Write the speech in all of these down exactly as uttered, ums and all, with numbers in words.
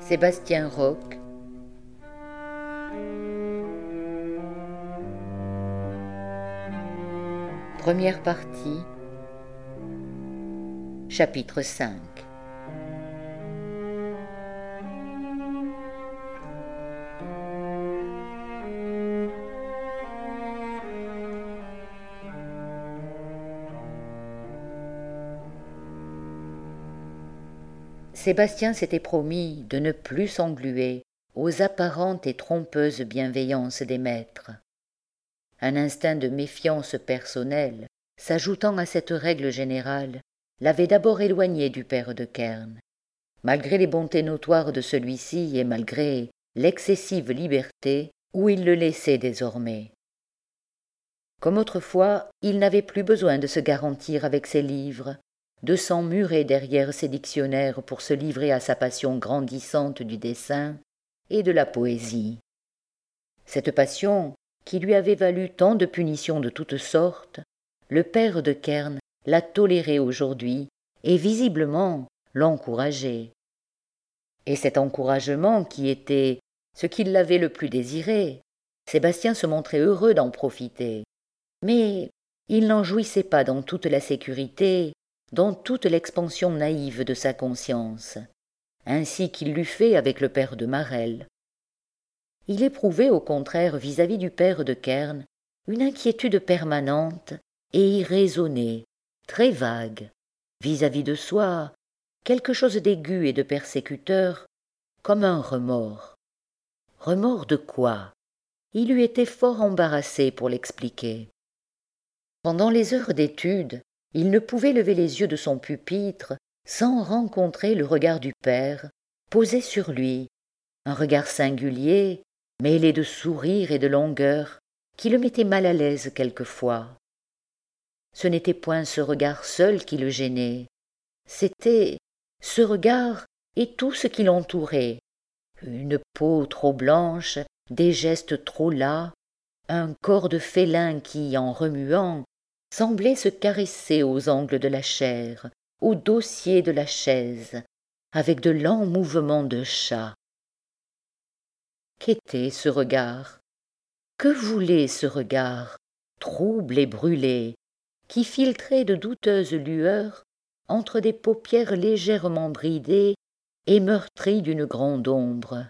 Sébastien Roch. Première partie. Chapitre cinq. Sébastien s'était promis de ne plus s'engluer aux apparentes et trompeuses bienveillances des maîtres. Un instinct de méfiance personnelle, s'ajoutant à cette règle générale, l'avait d'abord éloigné du père de Kern. Malgré les bontés notoires de celui-ci et malgré l'excessive liberté où il le laissait désormais. Comme autrefois, il n'avait plus besoin de se garantir avec ses livres, de s'emmurer derrière ses dictionnaires pour se livrer à sa passion grandissante du dessin et de la poésie. Cette passion, qui lui avait valu tant de punitions de toutes sortes, le père de Kern la tolérait aujourd'hui et visiblement l'encourageait. Et cet encouragement qui était ce qu'il l'avait le plus désiré, Sébastien se montrait heureux d'en profiter. Mais il n'en jouissait pas dans toute la sécurité, dans toute l'expansion naïve de sa conscience, ainsi qu'il l'eût fait avec le père de Marelle. Il éprouvait au contraire vis-à-vis du père de Kern une inquiétude permanente et irraisonnée, très vague, vis-à-vis de soi, quelque chose d'aigu et de persécuteur, comme un remords. Remords de quoi? Il eût été fort embarrassé pour l'expliquer. Pendant les heures d'étude, il ne pouvait lever les yeux de son pupitre sans rencontrer le regard du père, posé sur lui, un regard singulier, mêlé de sourire et de longueur, qui le mettait mal à l'aise quelquefois. Ce n'était point ce regard seul qui le gênait, c'était ce regard et tout ce qui l'entourait, une peau trop blanche, des gestes trop las, un corps de félin qui, en remuant, semblait se caresser aux angles de la chair, au dossier de la chaise, avec de lents mouvements de chat. Qu'était ce regard? Que voulait ce regard, trouble et brûlé, qui filtrait de douteuses lueurs entre des paupières légèrement bridées et meurtries d'une grande ombre?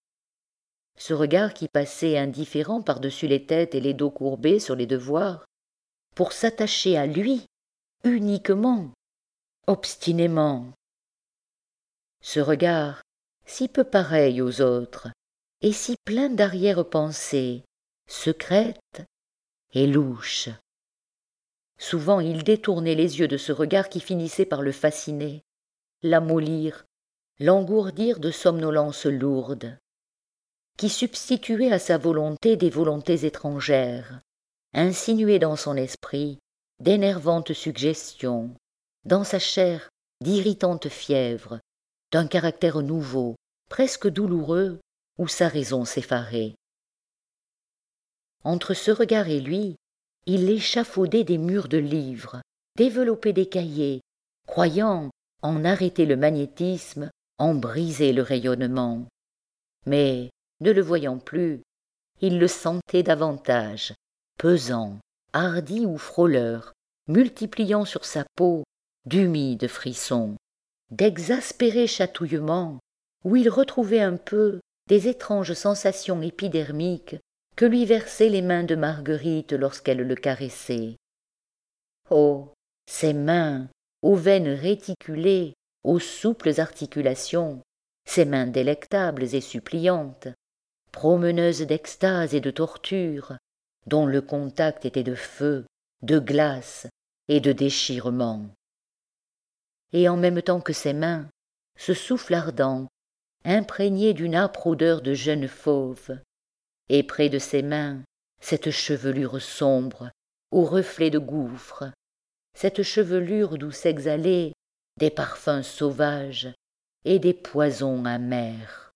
Ce regard qui passait indifférent par-dessus les têtes et les dos courbés sur les devoirs, pour s'attacher à lui, uniquement, obstinément. Ce regard, si peu pareil aux autres, et si plein d'arrière-pensées, secrètes et louches. Souvent il détournait les yeux de ce regard qui finissait par le fasciner, l'amollir, l'engourdir de somnolences lourdes, qui substituait à sa volonté des volontés étrangères, insinuait dans son esprit d'énervantes suggestions, dans sa chair d'irritantes fièvres, d'un caractère nouveau, presque douloureux, où sa raison s'effarait. Entre ce regard et lui, il échafaudait des murs de livres, développait des cahiers, croyant en arrêter le magnétisme, en briser le rayonnement. Mais, ne le voyant plus, il le sentait davantage, pesant, hardi ou frôleur, multipliant sur sa peau d'humides frissons, d'exaspérés chatouillements, où il retrouvait un peu des étranges sensations épidermiques que lui versaient les mains de Marguerite lorsqu'elle le caressait. Oh, ces mains, aux veines réticulées, aux souples articulations, ces mains délectables et suppliantes, promeneuses d'extase et de torture, dont le contact était de feu, de glace et de déchirement. Et en même temps que ses mains, ce souffle ardent, imprégné d'une âpre odeur de jeune fauve, et près de ses mains, cette chevelure sombre, aux reflets de gouffre, cette chevelure d'où s'exhalaient des parfums sauvages et des poisons amers.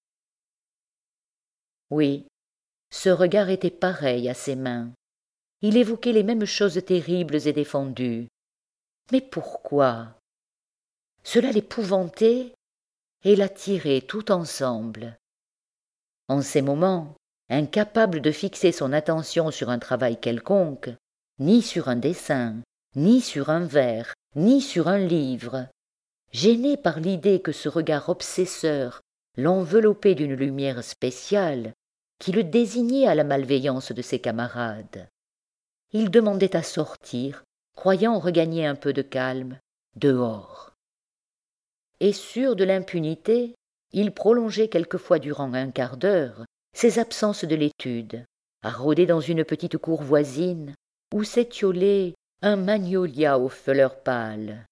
Oui, ce regard était pareil à ses mains. Il évoquait les mêmes choses terribles et défendues. Mais pourquoi? Cela l'épouvantait? et la tirer tout ensemble. En ces moments, incapable de fixer son attention sur un travail quelconque, ni sur un dessin, ni sur un vers, ni sur un livre, gêné par l'idée que ce regard obsesseur l'enveloppait d'une lumière spéciale qui le désignait à la malveillance de ses camarades, il demandait à sortir, croyant regagner un peu de calme, dehors. Et sûr de l'impunité, il prolongeait quelquefois durant un quart d'heure ses absences de l'étude, à rôder dans une petite cour voisine où s'étiolait un magnolia aux fleurs pâles.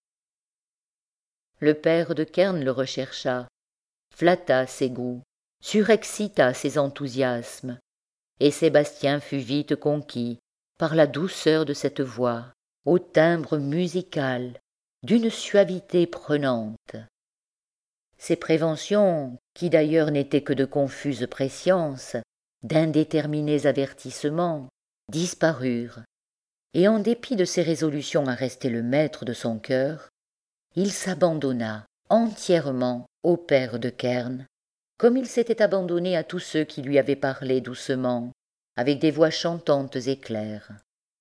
Le père de Kern le rechercha, flatta ses goûts, surexcita ses enthousiasmes, et Sébastien fut vite conquis par la douceur de cette voix, au timbre musical, d'une suavité prenante. Ces préventions, qui d'ailleurs n'étaient que de confuses presciences, d'indéterminés avertissements, disparurent, et en dépit de ses résolutions à rester le maître de son cœur, il s'abandonna entièrement au père de Kern, comme il s'était abandonné à tous ceux qui lui avaient parlé doucement, avec des voix chantantes et claires.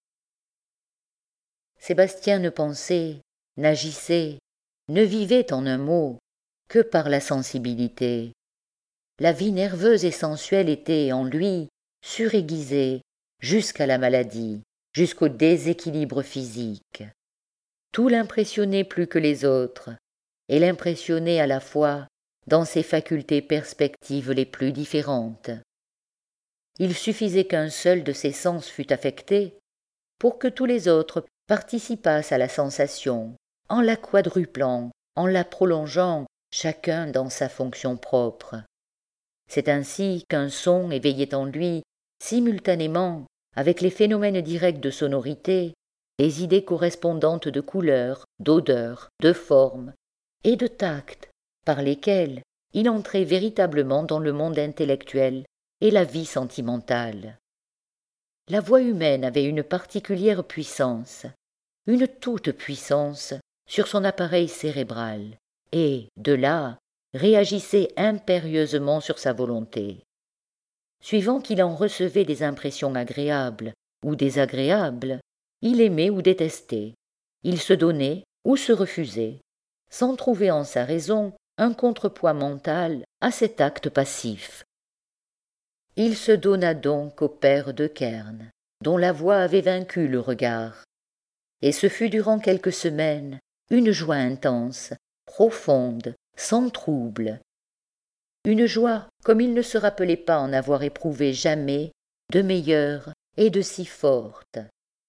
Sébastien ne pensait, n'agissait, ne vivait en un mot que par la sensibilité. La vie nerveuse et sensuelle était, en lui, suraiguisée jusqu'à la maladie, jusqu'au déséquilibre physique. Tout l'impressionnait plus que les autres, et l'impressionnait à la fois dans ses facultés perspectives les plus différentes. Il suffisait qu'un seul de ses sens fût affecté pour que tous les autres participassent à la sensation, en la quadruplant, en la prolongeant, chacun dans sa fonction propre. C'est ainsi qu'un son éveillait en lui, simultanément, avec les phénomènes directs de sonorité, des idées correspondantes de couleur, d'odeur, de forme et de tact, par lesquelles il entrait véritablement dans le monde intellectuel et la vie sentimentale. La voix humaine avait une particulière puissance, une toute-puissance sur son appareil cérébral, et, de là, réagissait impérieusement sur sa volonté. Suivant qu'il en recevait des impressions agréables ou désagréables, il aimait ou détestait, il se donnait ou se refusait, sans trouver en sa raison un contrepoids mental à cet acte passif. Il se donna donc au père de Kern, dont la voix avait vaincu le regard, et ce fut durant quelques semaines une joie intense, profonde, sans trouble, une joie comme il ne se rappelait pas en avoir éprouvé jamais de meilleure et de si forte.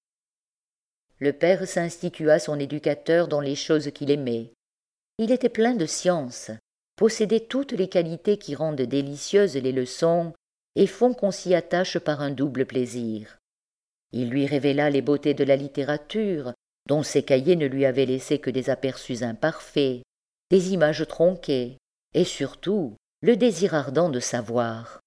Le père s'institua son éducateur dans les choses qu'il aimait. Il était plein de science, possédait toutes les qualités qui rendent délicieuses les leçons et font qu'on s'y attache par un double plaisir. Il lui révéla les beautés de la littérature, dont ses cahiers ne lui avaient laissé que des aperçus imparfaits, des images tronquées, et surtout le désir ardent de savoir.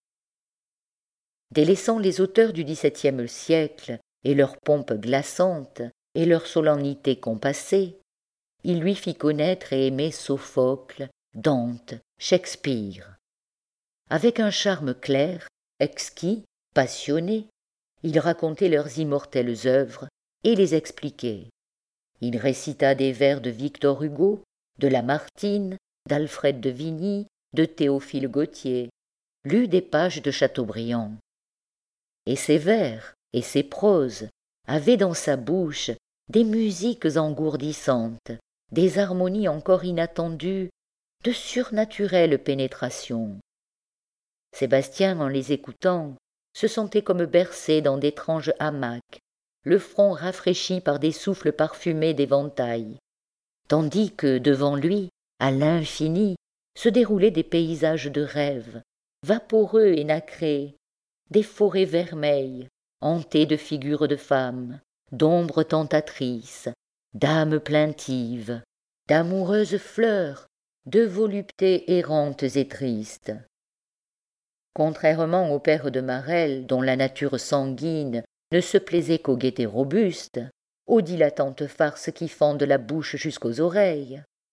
Délaissant les auteurs du dix-septième siècle et leur pompe glaçante et leur solennité compassée, il lui fit connaître et aimer Sophocle, Dante, Shakespeare. Avec un charme clair, exquis, passionné, il racontait leurs immortelles œuvres et les expliquait. Il récita des vers de Victor Hugo, de Lamartine, d'Alfred de Vigny, de Théophile Gautier, lut des pages de Chateaubriand. Et ses vers et ses proses avaient dans sa bouche des musiques engourdissantes, des harmonies encore inattendues, de surnaturelle pénétration. Sébastien, en les écoutant, se sentait comme bercé dans d'étranges hamacs, le front rafraîchi par des souffles parfumés d'éventail, tandis que, devant lui, à l'infini, se déroulaient des paysages de rêve, vaporeux et nacrés, des forêts vermeilles, hantées de figures de femmes, d'ombres tentatrices, d'âmes plaintives, d'amoureuses fleurs, de voluptés errantes et tristes. Contrairement au père de Marelle, dont la nature sanguine ne se plaisait qu'aux gaietés robustes, aux dilatantes farces qui fendent la bouche jusqu'aux oreilles,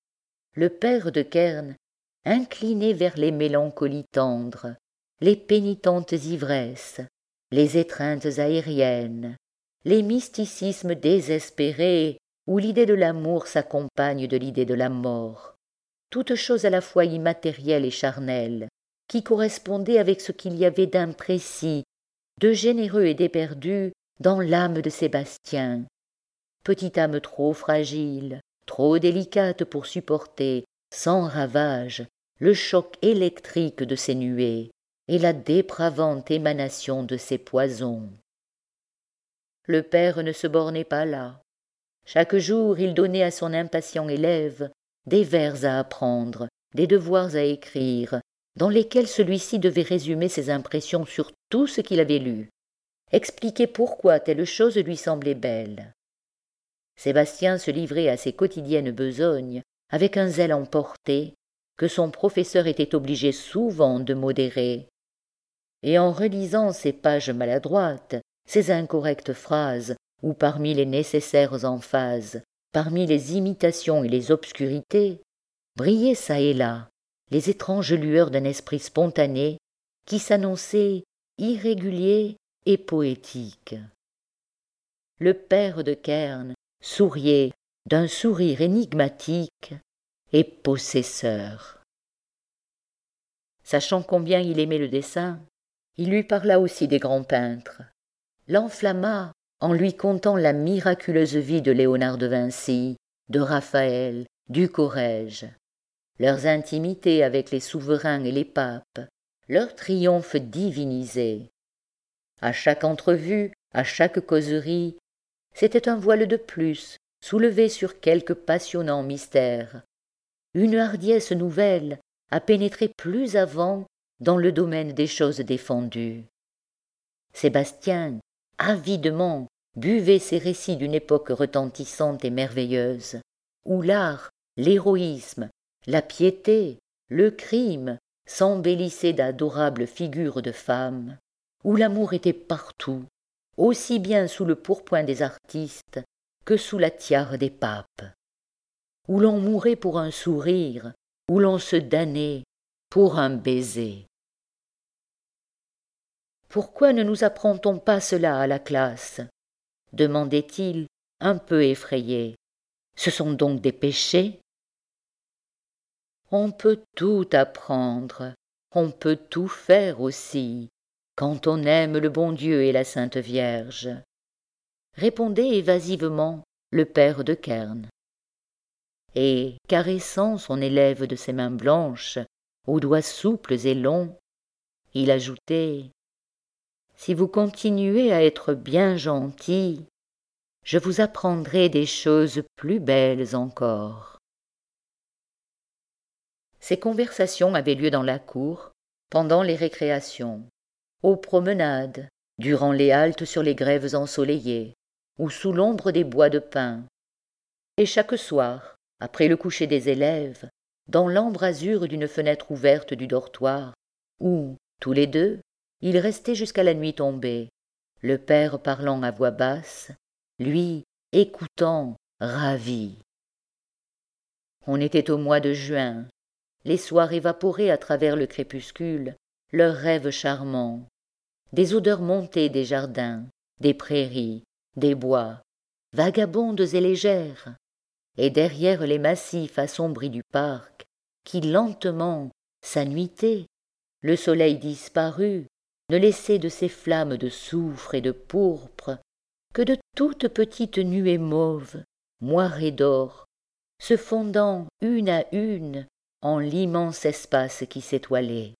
le père de Kern, incliné vers les mélancolies tendres, les pénitentes ivresses, les étreintes aériennes, les mysticismes désespérés où l'idée de l'amour s'accompagne de l'idée de la mort, toutes choses à la fois immatérielles et charnelles, qui correspondaient avec ce qu'il y avait d'imprécis, de généreux et d'éperdu dans l'âme de Sébastien, petite âme trop fragile, trop délicate pour supporter, sans ravage, le choc électrique de ces nuées et la dépravante émanation de ces poisons. Le père ne se bornait pas là. Chaque jour, il donnait à son impatient élève des vers à apprendre, des devoirs à écrire, dans lesquels celui-ci devait résumer ses impressions sur tout ce qu'il avait lu, expliquer pourquoi telle chose lui semblait belle. Sébastien se livrait à ses quotidiennes besognes avec un zèle emporté que son professeur était obligé souvent de modérer. Et en relisant ces pages maladroites, ces incorrectes phrases, où parmi les nécessaires emphases, parmi les imitations et les obscurités, brillaient çà et là les étranges lueurs d'un esprit spontané qui s'annonçait irrégulier et poétique. Le père de Kern souriait d'un sourire énigmatique et possesseur. Sachant combien il aimait le dessin, il lui parla aussi des grands peintres, l'enflamma en lui contant la miraculeuse vie de Léonard de Vinci, de Raphaël, du Corrège, leurs intimités avec les souverains et les papes, leurs triomphes divinisés. À chaque entrevue, à chaque causerie, c'était un voile de plus soulevé sur quelque passionnant mystère, une hardiesse nouvelle à pénétrer plus avant dans le domaine des choses défendues. Sébastien, avidement, buvait ces récits d'une époque retentissante et merveilleuse, où l'art, l'héroïsme, la piété, le crime s'embellissaient d'adorables figures de femmes, où l'amour était partout, aussi bien sous le pourpoint des artistes que sous la tiare des papes, où l'on mourait pour un sourire, où l'on se damnait pour un baiser. Pourquoi ne nous apprend-on pas cela à la classe ? Demandait-il, un peu effrayé. Ce sont donc des péchés ? On peut tout apprendre, on peut tout faire aussi, quand on aime le bon Dieu et la Sainte Vierge, répondait évasivement le père de Kern. Et, caressant son élève de ses mains blanches, aux doigts souples et longs, il ajoutait « Si vous continuez à être bien gentil, je vous apprendrai des choses plus belles encore. » Ces conversations avaient lieu dans la cour, pendant les récréations, aux promenades, durant les haltes sur les grèves ensoleillées, ou sous l'ombre des bois de pin, et chaque soir, après le coucher des élèves, dans l'embrasure d'une fenêtre ouverte du dortoir, où, tous les deux, ils restaient jusqu'à la nuit tombée, le père parlant à voix basse, lui écoutant, ravi. On était au mois de juin, les soirs évaporaient à travers le crépuscule leurs rêves charmants, des odeurs montées des jardins, des prairies, des bois, vagabondes et légères, et derrière les massifs assombris du parc, qui lentement s'annuitaient, le soleil disparu ne laissait de ses flammes de soufre et de pourpre que de toutes petites nuées mauves, moirées d'or, se fondant une à une en l'immense espace qui s'étoilait.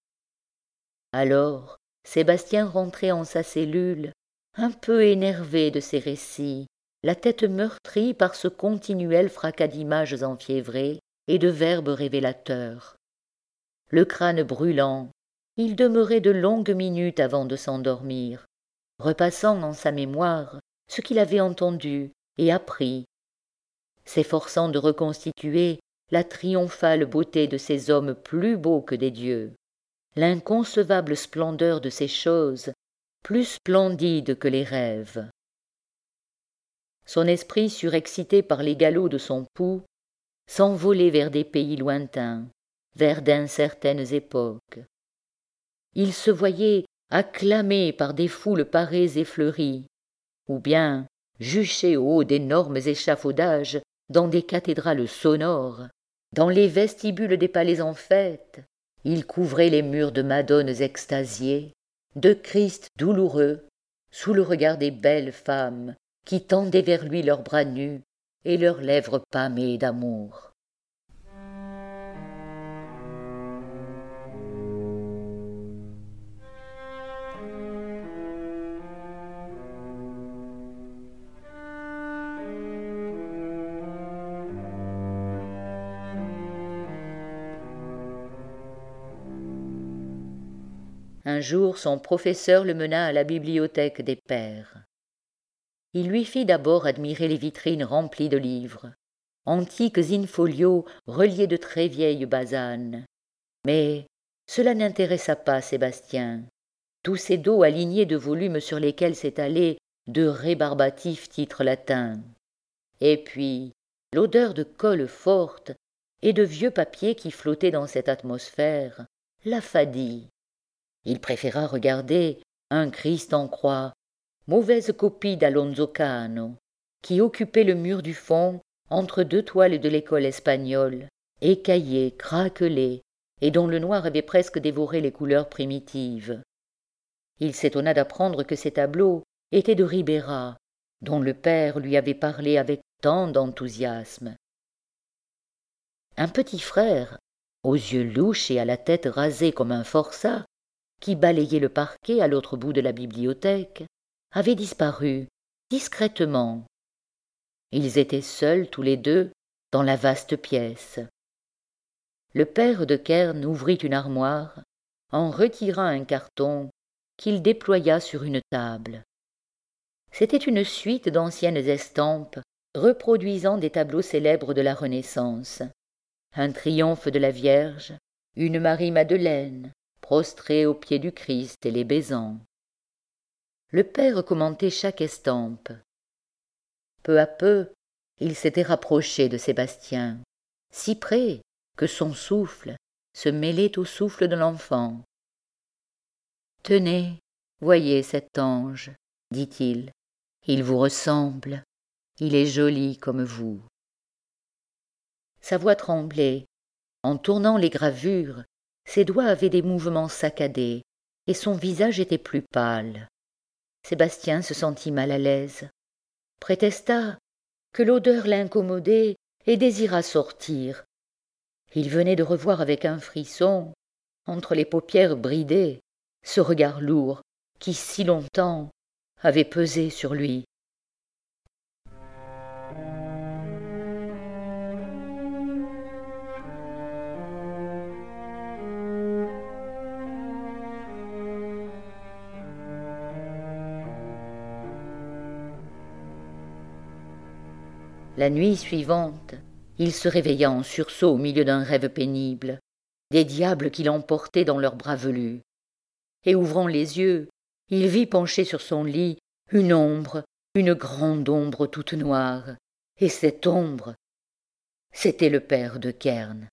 Alors Sébastien rentrait en sa cellule, un peu énervé de ces récits, la tête meurtrie par ce continuel fracas d'images enfiévrées et de verbes révélateurs. Le crâne brûlant, il demeurait de longues minutes avant de s'endormir, repassant en sa mémoire ce qu'il avait entendu et appris, s'efforçant de reconstituer la triomphale beauté de ces hommes plus beaux que des dieux, l'inconcevable splendeur de ces choses plus splendides que les rêves. Son esprit surexcité par les galops de son pouls s'envoler vers des pays lointains, vers d'incertaines époques. Il se voyait acclamé par des foules parées et fleuries, ou bien juché au haut d'énormes échafaudages dans des cathédrales sonores, dans les vestibules des palais en fête. Il couvrait les murs de madones extasiées, de Christ douloureux, sous le regard des belles femmes qui tendaient vers lui leurs bras nus et leurs lèvres pâmées d'amour. Un jour, son professeur le mena à la bibliothèque des pères. Il lui fit d'abord admirer les vitrines remplies de livres, antiques in-folio reliés de très vieilles basanes. Mais cela n'intéressa pas Sébastien. Tous ces dos alignés de volumes sur lesquels s'étalaient de rébarbatifs titres latins. Et puis, l'odeur de colle forte et de vieux papiers qui flottaient dans cette atmosphère l'affadit. Il préféra regarder un Christ en croix, mauvaise copie d'Alonso Cano, qui occupait le mur du fond entre deux toiles de l'école espagnole, écaillé, craquelé, et dont le noir avait presque dévoré les couleurs primitives. Il s'étonna d'apprendre que ces tableaux étaient de Ribera, dont le père lui avait parlé avec tant d'enthousiasme. Un petit frère, aux yeux louches et à la tête rasée comme un forçat, qui balayait le parquet à l'autre bout de la bibliothèque, avait disparu, discrètement. Ils étaient seuls tous les deux dans la vaste pièce. Le père de Kern ouvrit une armoire, en retira un carton qu'il déploya sur une table. C'était une suite d'anciennes estampes reproduisant des tableaux célèbres de la Renaissance. Un triomphe de la Vierge, une Marie-Madeleine, prostrée aux pieds du Christ et les baisant. Le père commentait chaque estampe. Peu à peu, il s'était rapproché de Sébastien, si près que son souffle se mêlait au souffle de l'enfant. « Tenez, voyez cet ange, dit-il, il vous ressemble, il est joli comme vous. » Sa voix tremblait. En tournant les gravures, ses doigts avaient des mouvements saccadés, et son visage était plus pâle. Sébastien se sentit mal à l'aise, prétesta que l'odeur l'incommodait et désira sortir. Il venait de revoir avec un frisson, entre les paupières bridées, ce regard lourd qui, si longtemps, avait pesé sur lui. La nuit suivante, il se réveilla en sursaut au milieu d'un rêve pénible, des diables qui l'emportaient dans leurs bras velus. Et ouvrant les yeux, il vit pencher sur son lit une ombre, une grande ombre toute noire. Et cette ombre, c'était le père de Kern.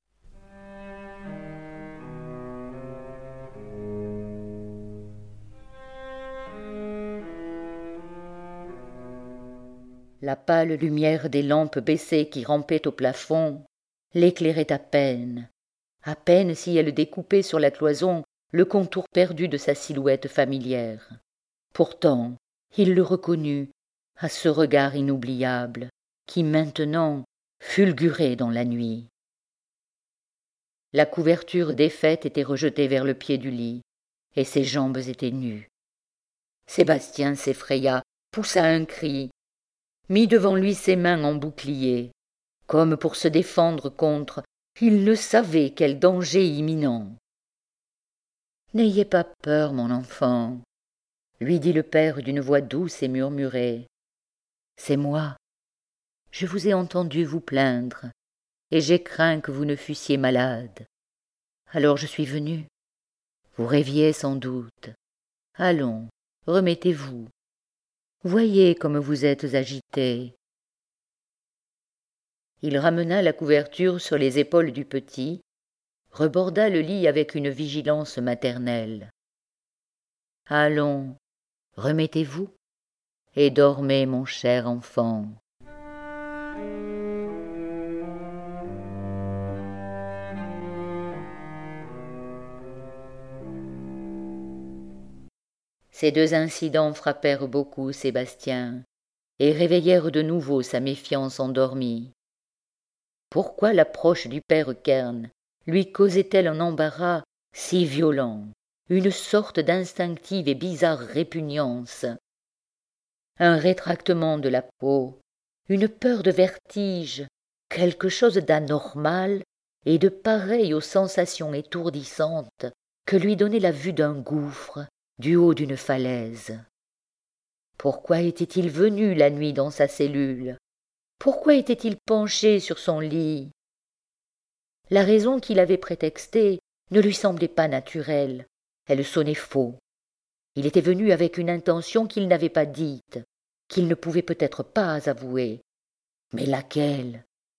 La pâle lumière des lampes baissées qui rampaient au plafond l'éclairait à peine, à peine si elle découpait sur la cloison le contour perdu de sa silhouette familière. Pourtant, il le reconnut à ce regard inoubliable qui maintenant fulgurait dans la nuit. La couverture défaite était rejetée vers le pied du lit, et ses jambes étaient nues. Sébastien s'effraya, poussa un cri, mit devant lui ses mains en bouclier, comme pour se défendre contre, il ne savait quel danger imminent. « N'ayez pas peur, mon enfant, » lui dit le père d'une voix douce et murmurée. « C'est moi. Je vous ai entendu vous plaindre, et j'ai craint que vous ne fussiez malade. Alors je suis venu. Vous rêviez sans doute. Allons, remettez-vous. Voyez comme vous êtes agité. » Il ramena la couverture sur les épaules du petit, reborda le lit avec une vigilance maternelle. « Allons, remettez-vous, et dormez, mon cher enfant. » Ces deux incidents frappèrent beaucoup Sébastien et réveillèrent de nouveau sa méfiance endormie. Pourquoi l'approche du père Kern lui causait-elle un embarras si violent, une sorte d'instinctive et bizarre répugnance? Un rétractement de la peau, une peur de vertige, quelque chose d'anormal et de pareil aux sensations étourdissantes que lui donnait la vue d'un gouffre du haut d'une falaise. Pourquoi était-il venu la nuit dans sa cellule? Pourquoi était-il penché sur son lit? La raison qu'il avait prétextée ne lui semblait pas naturelle, elle sonnait faux. Il était venu avec une intention qu'il n'avait pas dite, qu'il ne pouvait peut-être pas avouer. Mais laquelle?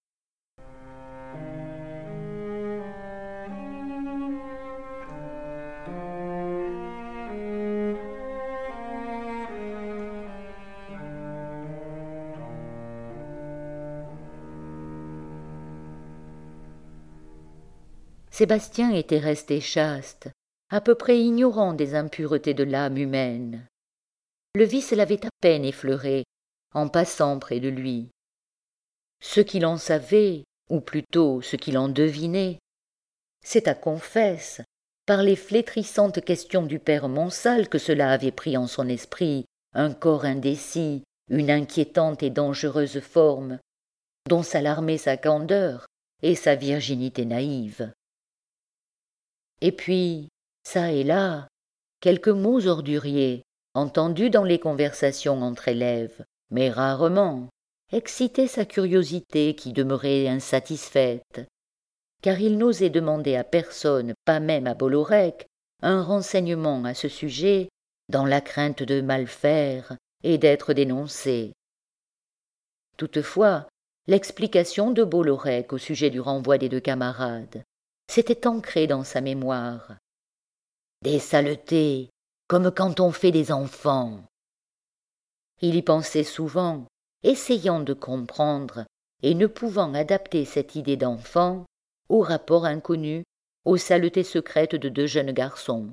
Sébastien était resté chaste, à peu près ignorant des impuretés de l'âme humaine. Le vice l'avait à peine effleuré, en passant près de lui. Ce qu'il en savait, ou plutôt ce qu'il en devinait, c'est à confesse, par les flétrissantes questions du père Monsal que cela avait pris en son esprit un corps indécis, une inquiétante et dangereuse forme, dont s'alarmait sa candeur et sa virginité naïve. Et puis, çà et là, quelques mots orduriers, entendus dans les conversations entre élèves, mais rarement, excitaient sa curiosité qui demeurait insatisfaite, car il n'osait demander à personne, pas même à Bollorec, un renseignement à ce sujet, dans la crainte de mal faire et d'être dénoncé. Toutefois, l'explication de Bollorec au sujet du renvoi des deux camarades s'était ancrée dans sa mémoire. Des saletés, comme quand on fait des enfants. Il y pensait souvent, essayant de comprendre et ne pouvant adapter cette idée d'enfant au rapport inconnu, aux saletés secrètes de deux jeunes garçons.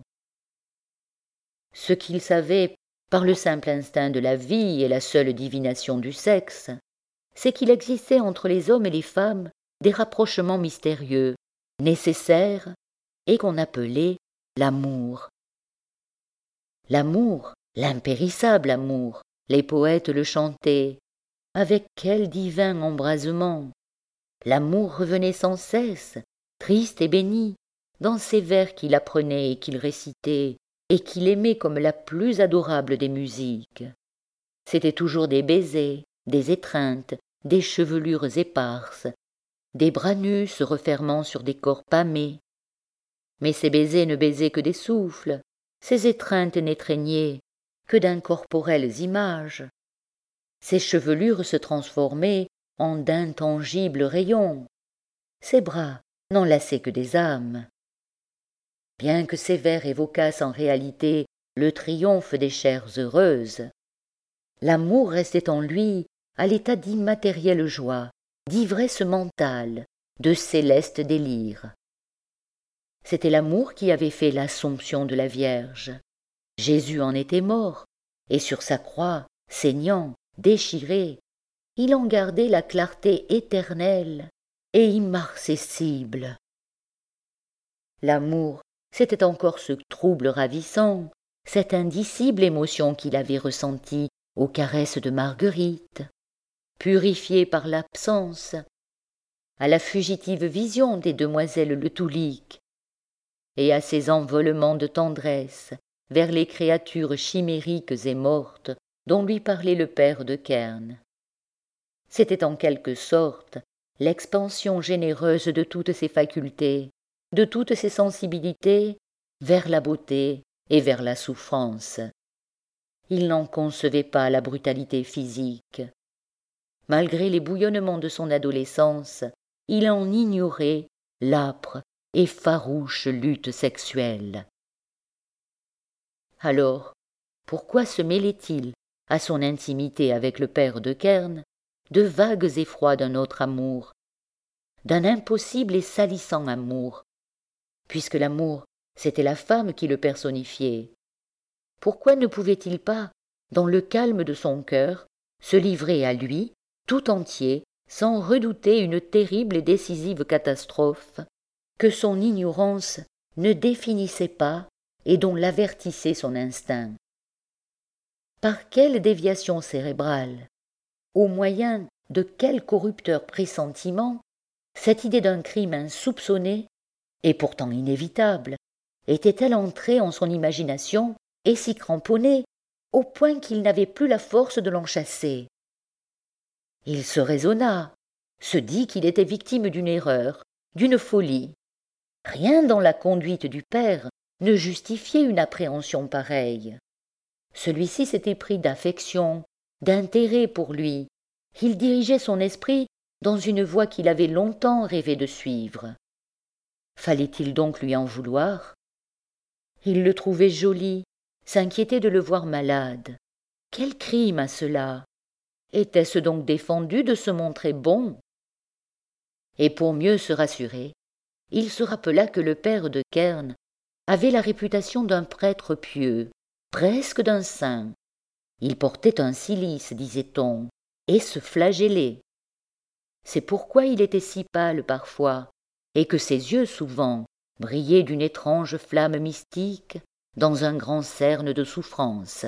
Ce qu'il savait, par le simple instinct de la vie et la seule divination du sexe, c'est qu'il existait entre les hommes et les femmes des rapprochements mystérieux, nécessaires, et qu'on appelait l'amour. L'amour, l'impérissable amour, les poètes le chantaient. Avec quel divin embrasement! L'amour revenait sans cesse, triste et béni, dans ces vers qu'il apprenait et qu'il récitait, et qu'il aimait comme la plus adorable des musiques. C'étaient toujours des baisers, des étreintes, des chevelures éparses, des bras nus se refermant sur des corps pâmés. Mais ces baisers ne baisaient que des souffles, ces étreintes n'étreignaient que d'incorporelles images. Ces chevelures se transformaient en d'intangibles rayons. Ces bras n'enlaçaient que des âmes. Bien que ces vers évoquassent en réalité le triomphe des chairs heureuses, l'amour restait en lui à l'état d'immatérielle joie, d'ivresse mentale, de céleste délire. C'était l'amour qui avait fait l'Assomption de la Vierge. Jésus en était mort, et sur sa croix, saignant, déchiré, il en gardait la clarté éternelle et immarcessible. L'amour, c'était encore ce trouble ravissant, cette indicible émotion qu'il avait ressentie aux caresses de Marguerite, purifiée par l'absence, à la fugitive vision des demoiselles Le Toulic, et à ces envolements de tendresse vers les créatures chimériques et mortes dont lui parlait le père de Kern. C'était en quelque sorte l'expansion généreuse de toutes ses facultés, de toutes ses sensibilités, vers la beauté et vers la souffrance. Il n'en concevait pas la brutalité physique. malgré les bouillonnements de son adolescence, il en ignorait l'âpre et farouche lutte sexuelle. Alors, pourquoi se mêlait-il, à son intimité avec le père de Kern, de vagues effrois d'un autre amour, d'un impossible et salissant amour, puisque l'amour, c'était la femme qui le personnifiait? Pourquoi ne pouvait-il pas, dans le calme de son cœur, se livrer à lui, tout entier, sans redouter une terrible et décisive catastrophe, que son ignorance ne définissait pas et dont l'avertissait son instinct? Par quelle déviation cérébrale, au moyen de quel corrupteur pressentiment, cette idée d'un crime insoupçonné, et pourtant inévitable, était-elle entrée en son imagination et s'y cramponnée, au point qu'il n'avait plus la force de l'en chasser? Il se raisonna, se dit qu'il était victime d'une erreur, d'une folie. Rien dans la conduite du père ne justifiait une appréhension pareille. Celui-ci s'était pris d'affection, d'intérêt pour lui. Il dirigeait son esprit dans une voie qu'il avait longtemps rêvé de suivre. Fallait-il donc lui en vouloir? Il le trouvait joli, s'inquiétait de le voir malade. Quel crime à cela! Était-ce donc défendu de se montrer bon? Et pour mieux se rassurer, il se rappela que le père de Kern avait la réputation d'un prêtre pieux, presque d'un saint. Il portait un cilice, disait-on, et se flagellait. C'est pourquoi il était si pâle parfois, et que ses yeux souvent brillaient d'une étrange flamme mystique dans un grand cerne de souffrance.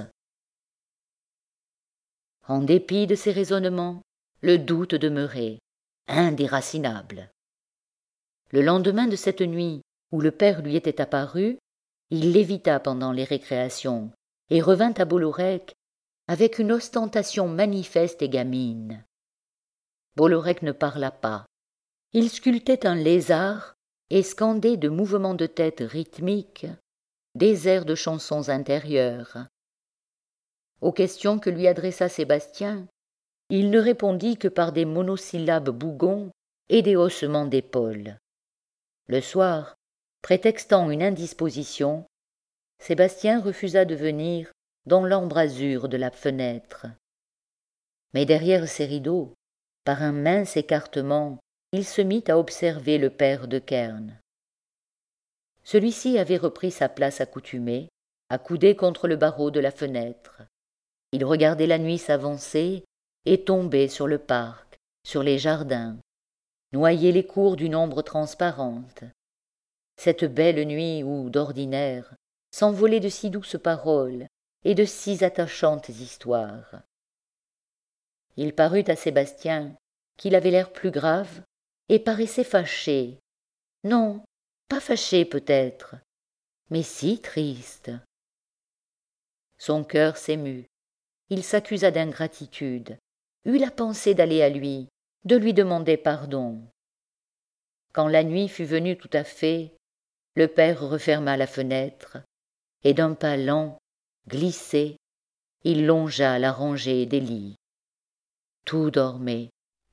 En dépit de ses raisonnements, le doute demeurait, indéracinable. Le lendemain de cette nuit où le père lui était apparu, il l'évita pendant les récréations et revint à Bollorec avec une ostentation manifeste et gamine. Bollorec ne parla pas. Il sculptait un lézard et scandait de mouvements de tête rythmiques des airs de chansons intérieures. Aux questions que lui adressa Sébastien, il ne répondit que par des monosyllabes bougons et des haussements d'épaules. Le soir, prétextant une indisposition, Sébastien refusa de venir dans l'embrasure de la fenêtre. Mais derrière ses rideaux, par un mince écartement, il se mit à observer le père de Kern. Celui-ci avait repris sa place accoutumée, accoudé contre le barreau de la fenêtre. Il regardait la nuit s'avancer et tomber sur le parc, sur les jardins, noyer les cours d'une ombre transparente. Cette belle nuit où, d'ordinaire, s'envolaient de si douces paroles et de si attachantes histoires. Il parut à Sébastien qu'il avait l'air plus grave et paraissait fâché. Non, pas fâché peut-être, mais si triste. Son cœur s'émut. Il s'accusa d'ingratitude, eut la pensée d'aller à lui, de lui demander pardon. Quand la nuit fut venue tout à fait, le père referma la fenêtre, et d'un pas lent, glissé, il longea la rangée des lits. Tout dormait.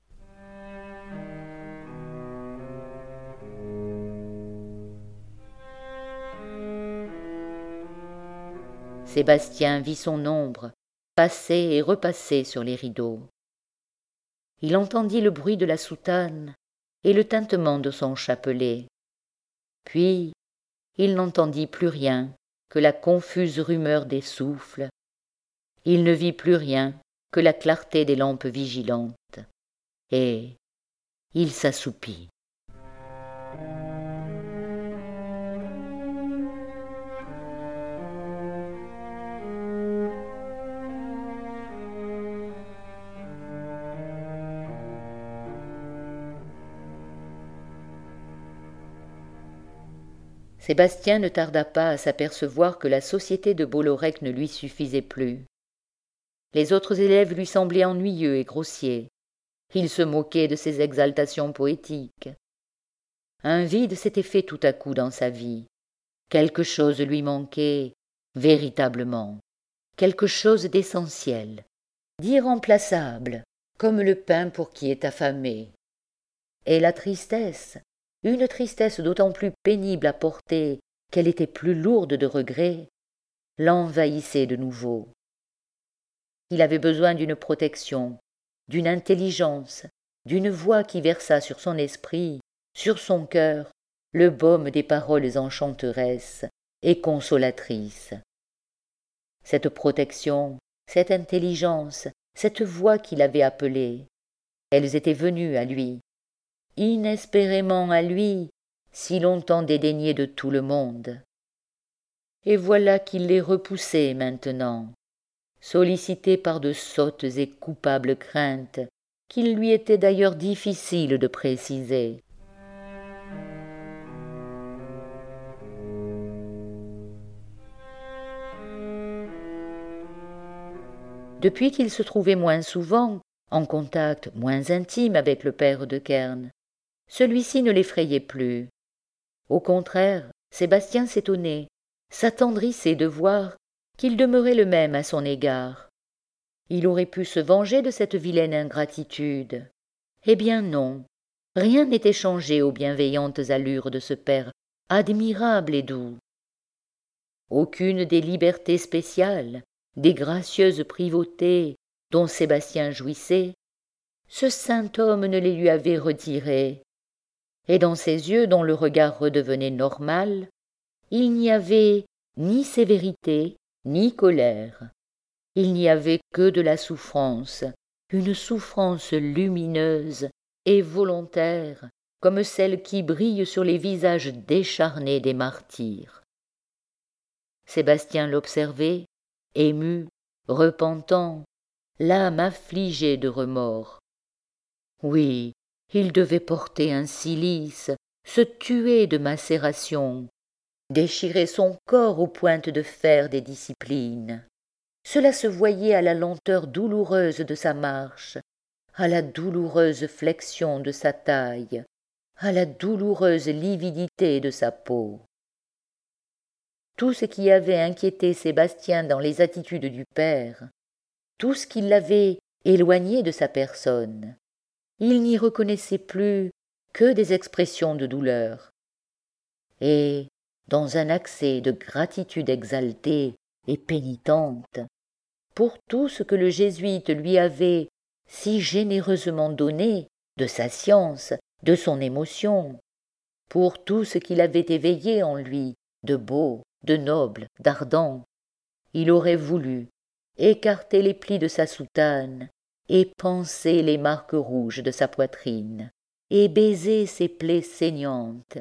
Sébastien vit son ombre passer et repasser sur les rideaux. Il entendit le bruit de la soutane et le tintement de son chapelet. Puis, il n'entendit plus rien que la confuse rumeur des souffles. Il ne vit plus rien que la clarté des lampes vigilantes. Et il s'assoupit. Sébastien ne tarda pas à s'apercevoir que la société de Bollorec ne lui suffisait plus. Les autres élèves lui semblaient ennuyeux et grossiers. Il se moquait de ses exaltations poétiques. Un vide s'était fait tout à coup dans sa vie. Quelque chose lui manquait, véritablement, quelque chose d'essentiel, d'irremplaçable, comme le pain pour qui est affamé. Et la tristesse, une tristesse d'autant plus pénible à porter qu'elle était plus lourde de regrets, l'envahissait de nouveau. Il avait besoin d'une protection, d'une intelligence, d'une voix qui versât sur son esprit, sur son cœur, le baume des paroles enchanteresses et consolatrices. Cette protection, cette intelligence, cette voix qui l'avait appelé, elles étaient venues à lui, inespérément à lui, si longtemps dédaigné de tout le monde. Et voilà qu'il les repoussait maintenant, sollicité par de sottes et coupables craintes, qu'il lui était d'ailleurs difficile de préciser. Depuis qu'il se trouvait moins souvent, en contact moins intime avec le père de Kern, celui-ci ne l'effrayait plus. Au contraire, Sébastien s'étonnait, s'attendrissait de voir qu'il demeurait le même à son égard. Il aurait pu se venger de cette vilaine ingratitude. Eh bien non, rien n'était changé aux bienveillantes allures de ce père admirable et doux. Aucune des libertés spéciales, des gracieuses privautés dont Sébastien jouissait, ce saint homme ne les lui avait retirées, et dans ses yeux dont le regard redevenait normal, il n'y avait ni sévérité ni colère. Il n'y avait que de la souffrance, une souffrance lumineuse et volontaire, comme celle qui brille sur les visages décharnés des martyrs. Sébastien l'observait, ému, repentant, l'âme affligée de remords. Oui, il devait porter un cilice, se tuer de macération, déchirer son corps aux pointes de fer des disciplines. Cela se voyait à la lenteur douloureuse de sa marche, à la douloureuse flexion de sa taille, à la douloureuse lividité de sa peau. Tout ce qui avait inquiété Sébastien dans les attitudes du père, tout ce qui l'avait éloigné de sa personne, il n'y reconnaissait plus que des expressions de douleur. Et, dans un accès de gratitude exaltée et pénitente, pour tout ce que le jésuite lui avait si généreusement donné de sa science, de son émotion, pour tout ce qu'il avait éveillé en lui de beau, de noble, d'ardent, il aurait voulu écarter les plis de sa soutane et panser les marques rouges de sa poitrine et baiser ses plaies saignantes.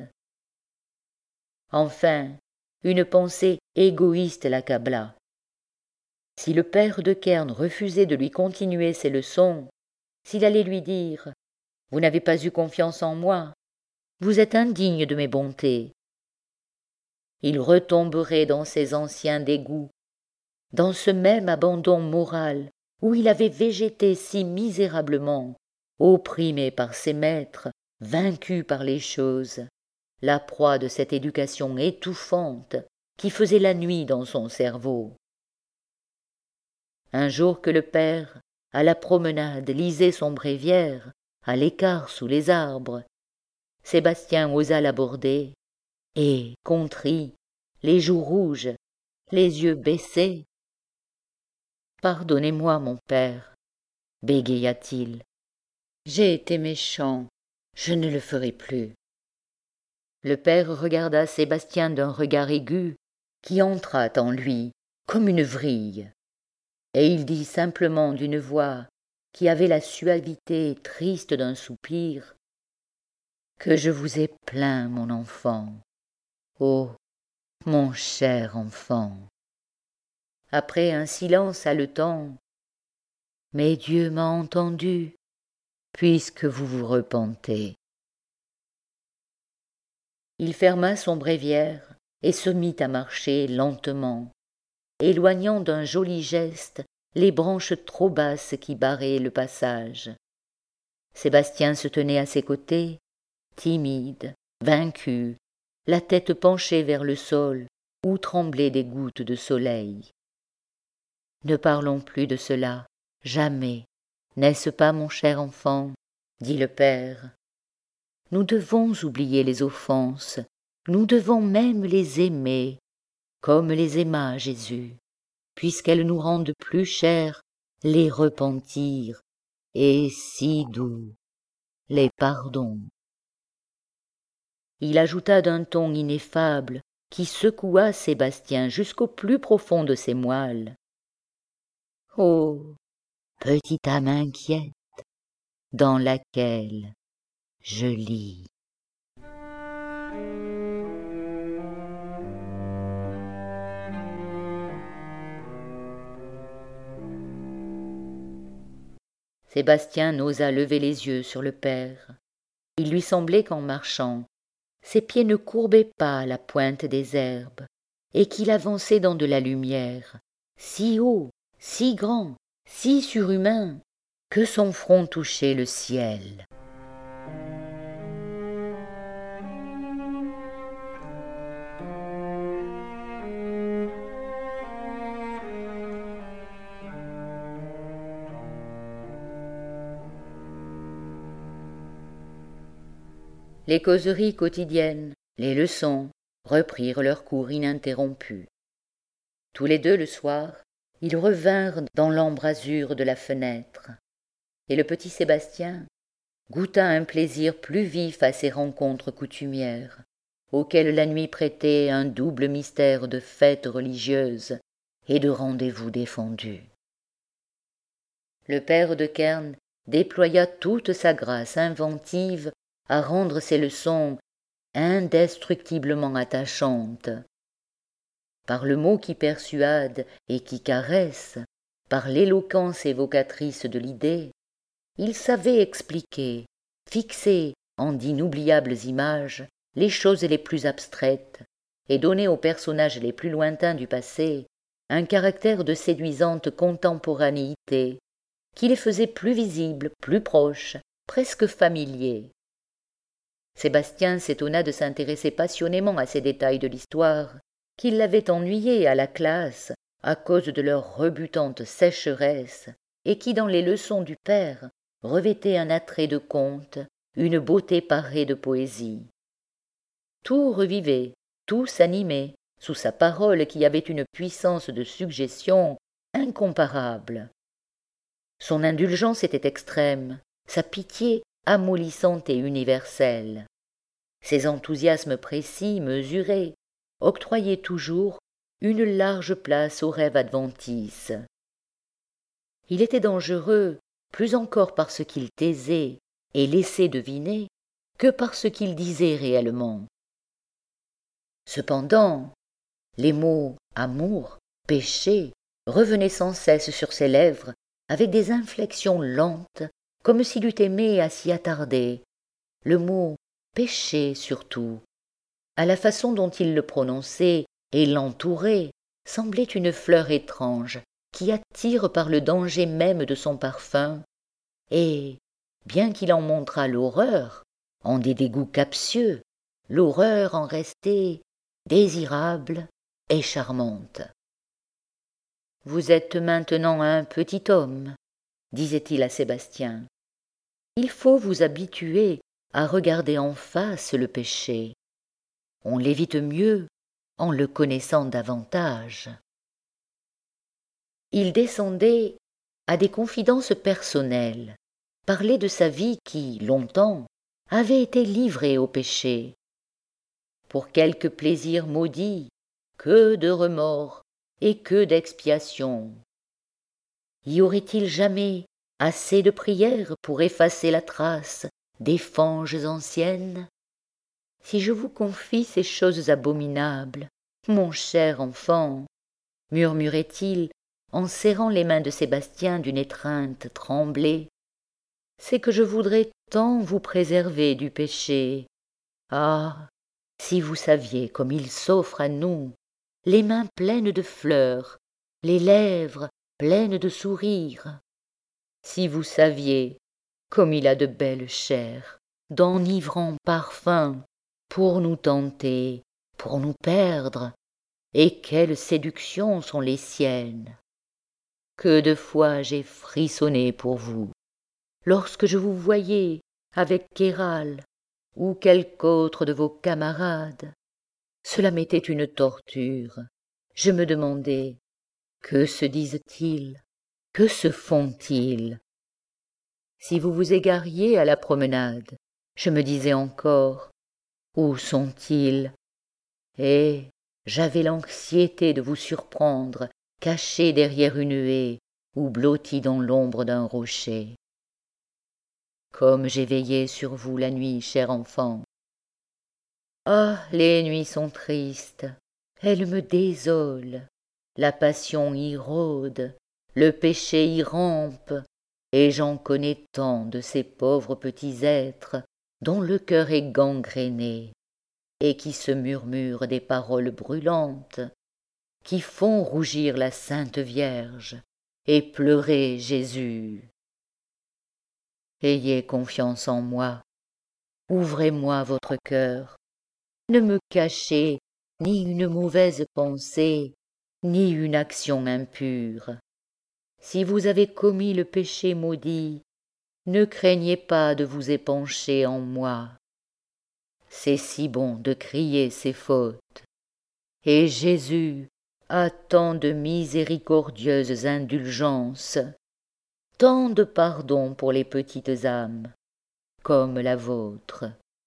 Enfin, une pensée égoïste l'accabla. Si le père de Kern refusait de lui continuer ses leçons, s'il allait lui dire « Vous n'avez pas eu confiance en moi, vous êtes indigne de mes bontés », il retomberait dans ses anciens dégoûts, dans ce même abandon moral où il avait végété si misérablement, opprimé par ses maîtres, vaincu par les choses, la proie de cette éducation étouffante qui faisait la nuit dans son cerveau. Un jour que le père, à la promenade, lisait son bréviaire, à l'écart sous les arbres, Sébastien osa l'aborder, et, contrit, les joues rouges, les yeux baissés, « Pardonnez-moi, mon père, bégaya-t-il. J'ai été méchant, je ne le ferai plus. » Le père regarda Sébastien d'un regard aigu qui entra en lui comme une vrille, et il dit simplement d'une voix qui avait la suavité triste d'un soupir, « Que je vous ai plaint, mon enfant. Oh, mon cher enfant. » Après un silence haletant, « Mais Dieu m'a entendu, puisque vous vous repentez. » Il ferma son bréviaire et se mit à marcher lentement, éloignant d'un joli geste les branches trop basses qui barraient le passage. Sébastien se tenait à ses côtés, timide, vaincu, la tête penchée vers le sol où tremblaient des gouttes de soleil. « Ne parlons plus de cela, jamais, N'est-ce pas, mon cher enfant, dit le père. Nous devons oublier les offenses, nous devons même les aimer, comme les aima Jésus, puisqu'elles nous rendent plus chers les repentirs, et si doux les pardons. Il ajouta d'un ton ineffable, qui secoua Sébastien jusqu'au plus profond de ses moelles. Ô petite âme inquiète, dans laquelle je lis. Sébastien n'osa lever les yeux sur le père. Il lui semblait qu'en marchant, ses pieds ne courbaient pas à la pointe des herbes, et qu'il avançait dans de la lumière, si haut, si grand, si surhumain, que son front touchait le ciel. Les causeries quotidiennes, les leçons, reprirent leur cours ininterrompu. Tous les deux le soir, ils revinrent dans l'embrasure de la fenêtre, et le petit Sébastien goûta un plaisir plus vif à ces rencontres coutumières, auxquelles la nuit prêtait un double mystère de fêtes religieuses et de rendez-vous défendus. Le père de Kern déploya toute sa grâce inventive à rendre ses leçons indestructiblement attachantes. Par le mot qui persuade et qui caresse, par l'éloquence évocatrice de l'idée, il savait expliquer, fixer en d'inoubliables images les choses les plus abstraites et donner aux personnages les plus lointains du passé un caractère de séduisante contemporanéité qui les faisait plus visibles, plus proches, presque familiers. Sébastien s'étonna de s'intéresser passionnément à ces détails de l'histoire, qui l'avaient ennuyé à la classe à cause de leur rebutante sécheresse, et qui, dans les leçons du père, revêtaient un attrait de conte, une beauté parée de poésie. Tout revivait, tout s'animait, sous sa parole qui avait une puissance de suggestion incomparable. Son indulgence était extrême, sa pitié amollissante et universelle. Ses enthousiasmes précis, mesurés, octroyaient toujours une large place au rêve adventice. Il était dangereux, plus encore par ce qu'il taisait et laissait deviner, que par ce qu'il disait réellement. Cependant, les mots amour, péché revenaient sans cesse sur ses lèvres avec des inflexions lentes, comme s'il eût aimé à s'y attarder. Le mot péché surtout, à la façon dont il le prononçait et l'entourait, semblait une fleur étrange qui attire par le danger même de son parfum, et, bien qu'il en montrât l'horreur, en des dégoûts captieux, l'horreur en restait désirable et charmante. « Vous êtes maintenant un petit homme, » disait-il à Sébastien. « Il faut vous habituer à regarder en face le péché. On l'évite mieux en le connaissant davantage. » Il descendait à des confidences personnelles, parlait de sa vie qui, longtemps, avait été livrée au péché. Pour quelque plaisir maudit, que de remords et que d'expiation. Y aurait-il jamais assez de prières pour effacer la trace des fanges anciennes? Si je vous confie ces choses abominables, mon cher enfant, murmurait-il en serrant les mains de Sébastien d'une étreinte tremblée, c'est que je voudrais tant vous préserver du péché. Ah, si vous saviez comme il s'offre à nous, les mains pleines de fleurs, les lèvres pleines de sourires. Si vous saviez comme il a de belles chairs, d'enivrants parfums, pour nous tenter, pour nous perdre, et quelles séductions sont les siennes. Que de fois j'ai frissonné pour vous, lorsque je vous voyais avec Kéral ou quelque autre de vos camarades. Cela m'était une torture. Je me demandais, que se disent-ils? Que se font-ils? Si vous vous égariez à la promenade, je me disais encore, où sont-ils? Et j'avais l'anxiété de vous surprendre, caché derrière une haie ou blotti dans l'ombre d'un rocher. Comme j'ai veillé sur vous la nuit, cher enfant. Ah, les nuits sont tristes, elles me désolent, la passion y rôde, le péché y rampe, et j'en connais tant de ces pauvres petits êtres dont le cœur est gangréné, et qui se murmurent des paroles brûlantes, qui font rougir la Sainte Vierge et pleurer Jésus. Ayez confiance en moi, ouvrez-moi votre cœur, ne me cachez ni une mauvaise pensée, ni une action impure. Si vous avez commis le péché maudit, ne craignez pas de vous épancher en moi. C'est si bon de crier ses fautes. Et Jésus a tant de miséricordieuses indulgences, tant de pardon pour les petites âmes, comme la vôtre.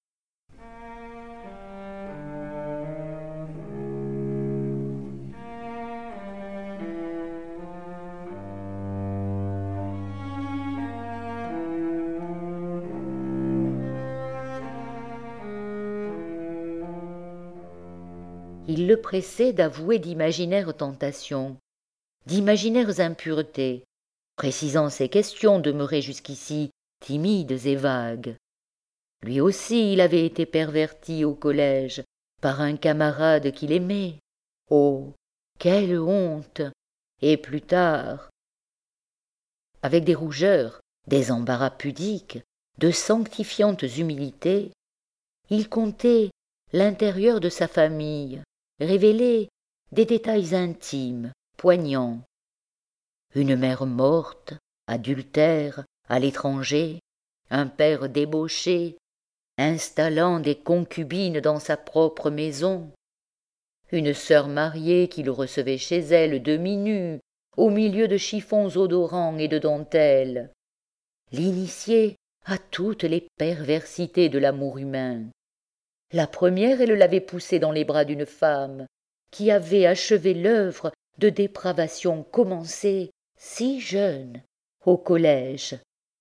Il le pressait d'avouer d'imaginaires tentations, d'imaginaires impuretés, précisant ses questions demeurées jusqu'ici timides et vagues. Lui aussi il avait été perverti au collège par un camarade qu'il aimait. Oh, quelle honte! Et plus tard, avec des rougeurs, des embarras pudiques, de sanctifiantes humilités, il contait l'intérieur de sa famille, révélait des détails intimes, poignants. Une mère morte, adultère, à l'étranger, un père débauché, installant des concubines dans sa propre maison, une sœur mariée qui le recevait chez elle demi-nu, au milieu de chiffons odorants et de dentelles, l'initié à toutes les perversités de l'amour humain. La première, elle l'avait poussé dans les bras d'une femme qui avait achevé l'œuvre de dépravation commencée si jeune au collège.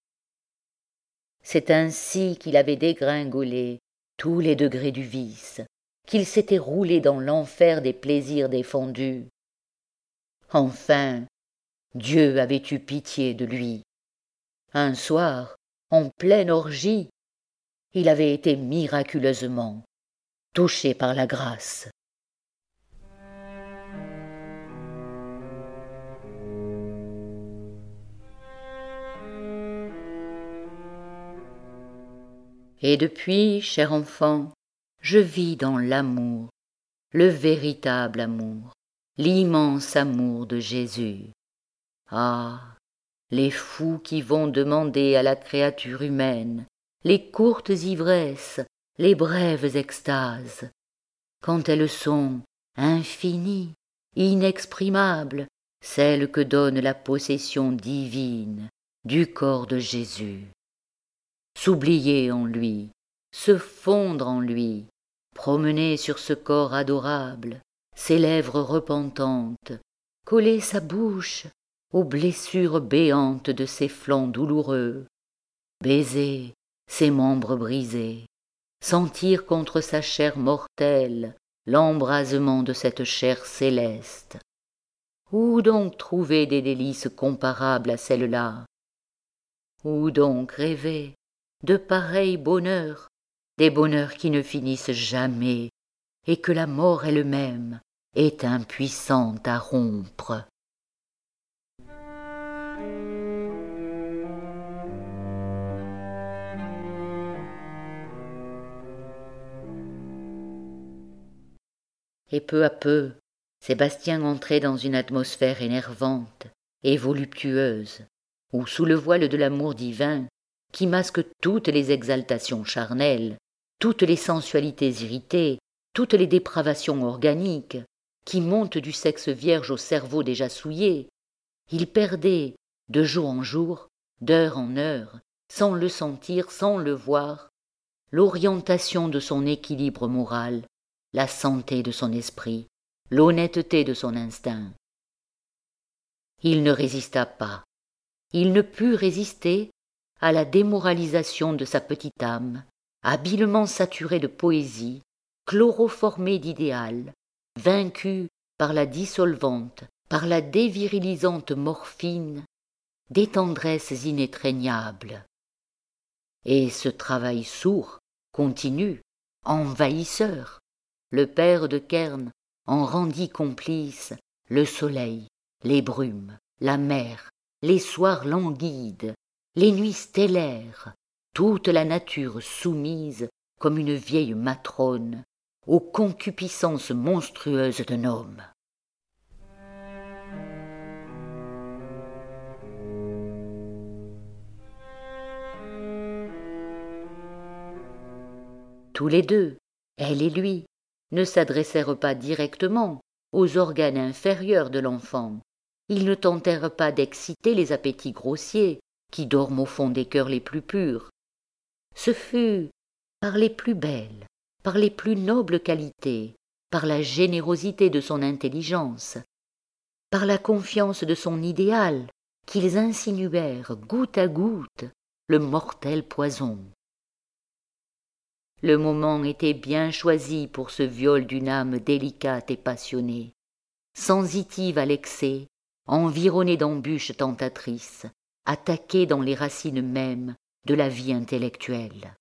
C'est ainsi qu'il avait dégringolé tous les degrés du vice, qu'il s'était roulé dans l'enfer des plaisirs défendus. Enfin, Dieu avait eu pitié de lui. Un soir, en pleine orgie, il avait été miraculeusement touché par la grâce. Et depuis, cher enfant, je vis dans l'amour, le véritable amour, l'immense amour de Jésus. Ah, les fous qui vont demander à la créature humaine les courtes ivresses, les brèves extases, quand elles sont infinies, inexprimables, celles que donne la possession divine du corps de Jésus. S'oublier en lui, se fondre en lui, promener sur ce corps adorable, ses lèvres repentantes, coller sa bouche aux blessures béantes de ses flancs douloureux, baiser ses membres brisés, sentir contre sa chair mortelle l'embrasement de cette chair céleste. Où donc trouver des délices comparables à celles-là? Où donc rêver de pareils bonheurs, des bonheurs qui ne finissent jamais et que la mort elle-même est impuissante à rompre? Et peu à peu, Sébastien entrait dans une atmosphère énervante et voluptueuse, où sous le voile de l'amour divin, qui masque toutes les exaltations charnelles, toutes les sensualités irritées, toutes les dépravations organiques, qui montent du sexe vierge au cerveau déjà souillé, il perdait, de jour en jour, d'heure en heure, sans le sentir, sans le voir, l'orientation de son équilibre moral, la santé de son esprit, l'honnêteté de son instinct. Il ne résista pas, il ne put résister à la démoralisation de sa petite âme, habilement saturée de poésie, chloroformée d'idéal, vaincue par la dissolvante, par la dévirilisante morphine, des tendresses inétreignables. Et ce travail sourd, continu, envahisseur, le père de Kern en rendit complice le soleil, les brumes, la mer, les soirs languides, les nuits stellaires, toute la nature soumise comme une vieille matrone aux concupiscences monstrueuses d'un homme. Tous les deux, elle et lui, ne s'adressèrent pas directement aux organes inférieurs de l'enfant. Ils ne tentèrent pas d'exciter les appétits grossiers qui dorment au fond des cœurs les plus purs. Ce fut par les plus belles, par les plus nobles qualités, par la générosité de son intelligence, par la confiance de son idéal, qu'ils insinuèrent goutte à goutte le mortel poison. Le moment était bien choisi pour ce viol d'une âme délicate et passionnée, sensitive à l'excès, environnée d'embûches tentatrices, attaquée dans les racines mêmes de la vie intellectuelle.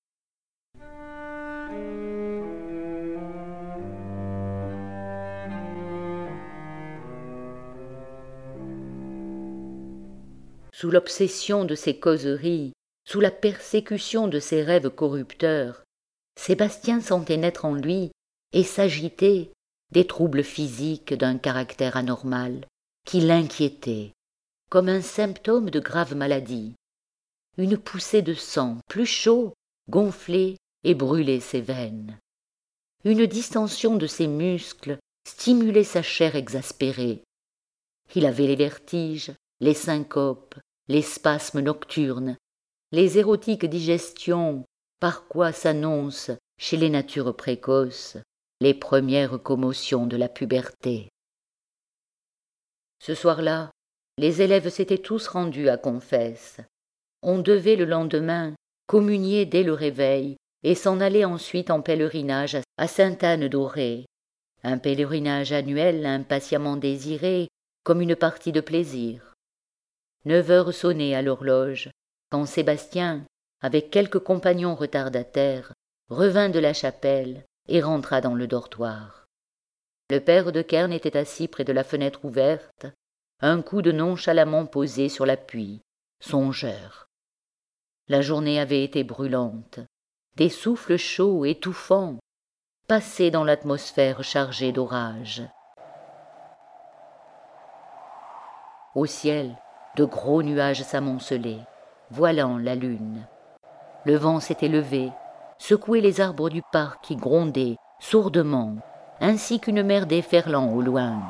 Sous l'obsession de ses causeries, sous la persécution de ses rêves corrupteurs, Sébastien sentait naître en lui et s'agiter des troubles physiques d'un caractère anormal qui l'inquiétaient, comme un symptôme de grave maladie. Une poussée de sang plus chaud gonflait et brûlait ses veines. Une distension de ses muscles stimulait sa chair exaspérée. Il avait les vertiges, les syncopes, les spasmes nocturnes, les érotiques digestions, par quoi s'annoncent, chez les natures précoces, les premières commotions de la puberté. Ce soir-là, les élèves s'étaient tous rendus à confesse. On devait le lendemain communier dès le réveil et s'en aller ensuite en pèlerinage à Sainte-Anne-d'Auray, un pèlerinage annuel impatiemment désiré comme une partie de plaisir. Neuf heures sonnaient à l'horloge, quand Sébastien, avec quelques compagnons retardataires, revint de la chapelle et rentra dans le dortoir. Le père de Kern était assis près de la fenêtre ouverte, un coude nonchalamment posé sur l'appui, songeur. La journée avait été brûlante, des souffles chauds, étouffants, passaient dans l'atmosphère chargée d'orage. Au ciel, de gros nuages s'amoncelaient, voilant la lune. Le vent s'était levé, secouait les arbres du parc qui grondaient sourdement, ainsi qu'une mer déferlant au loin.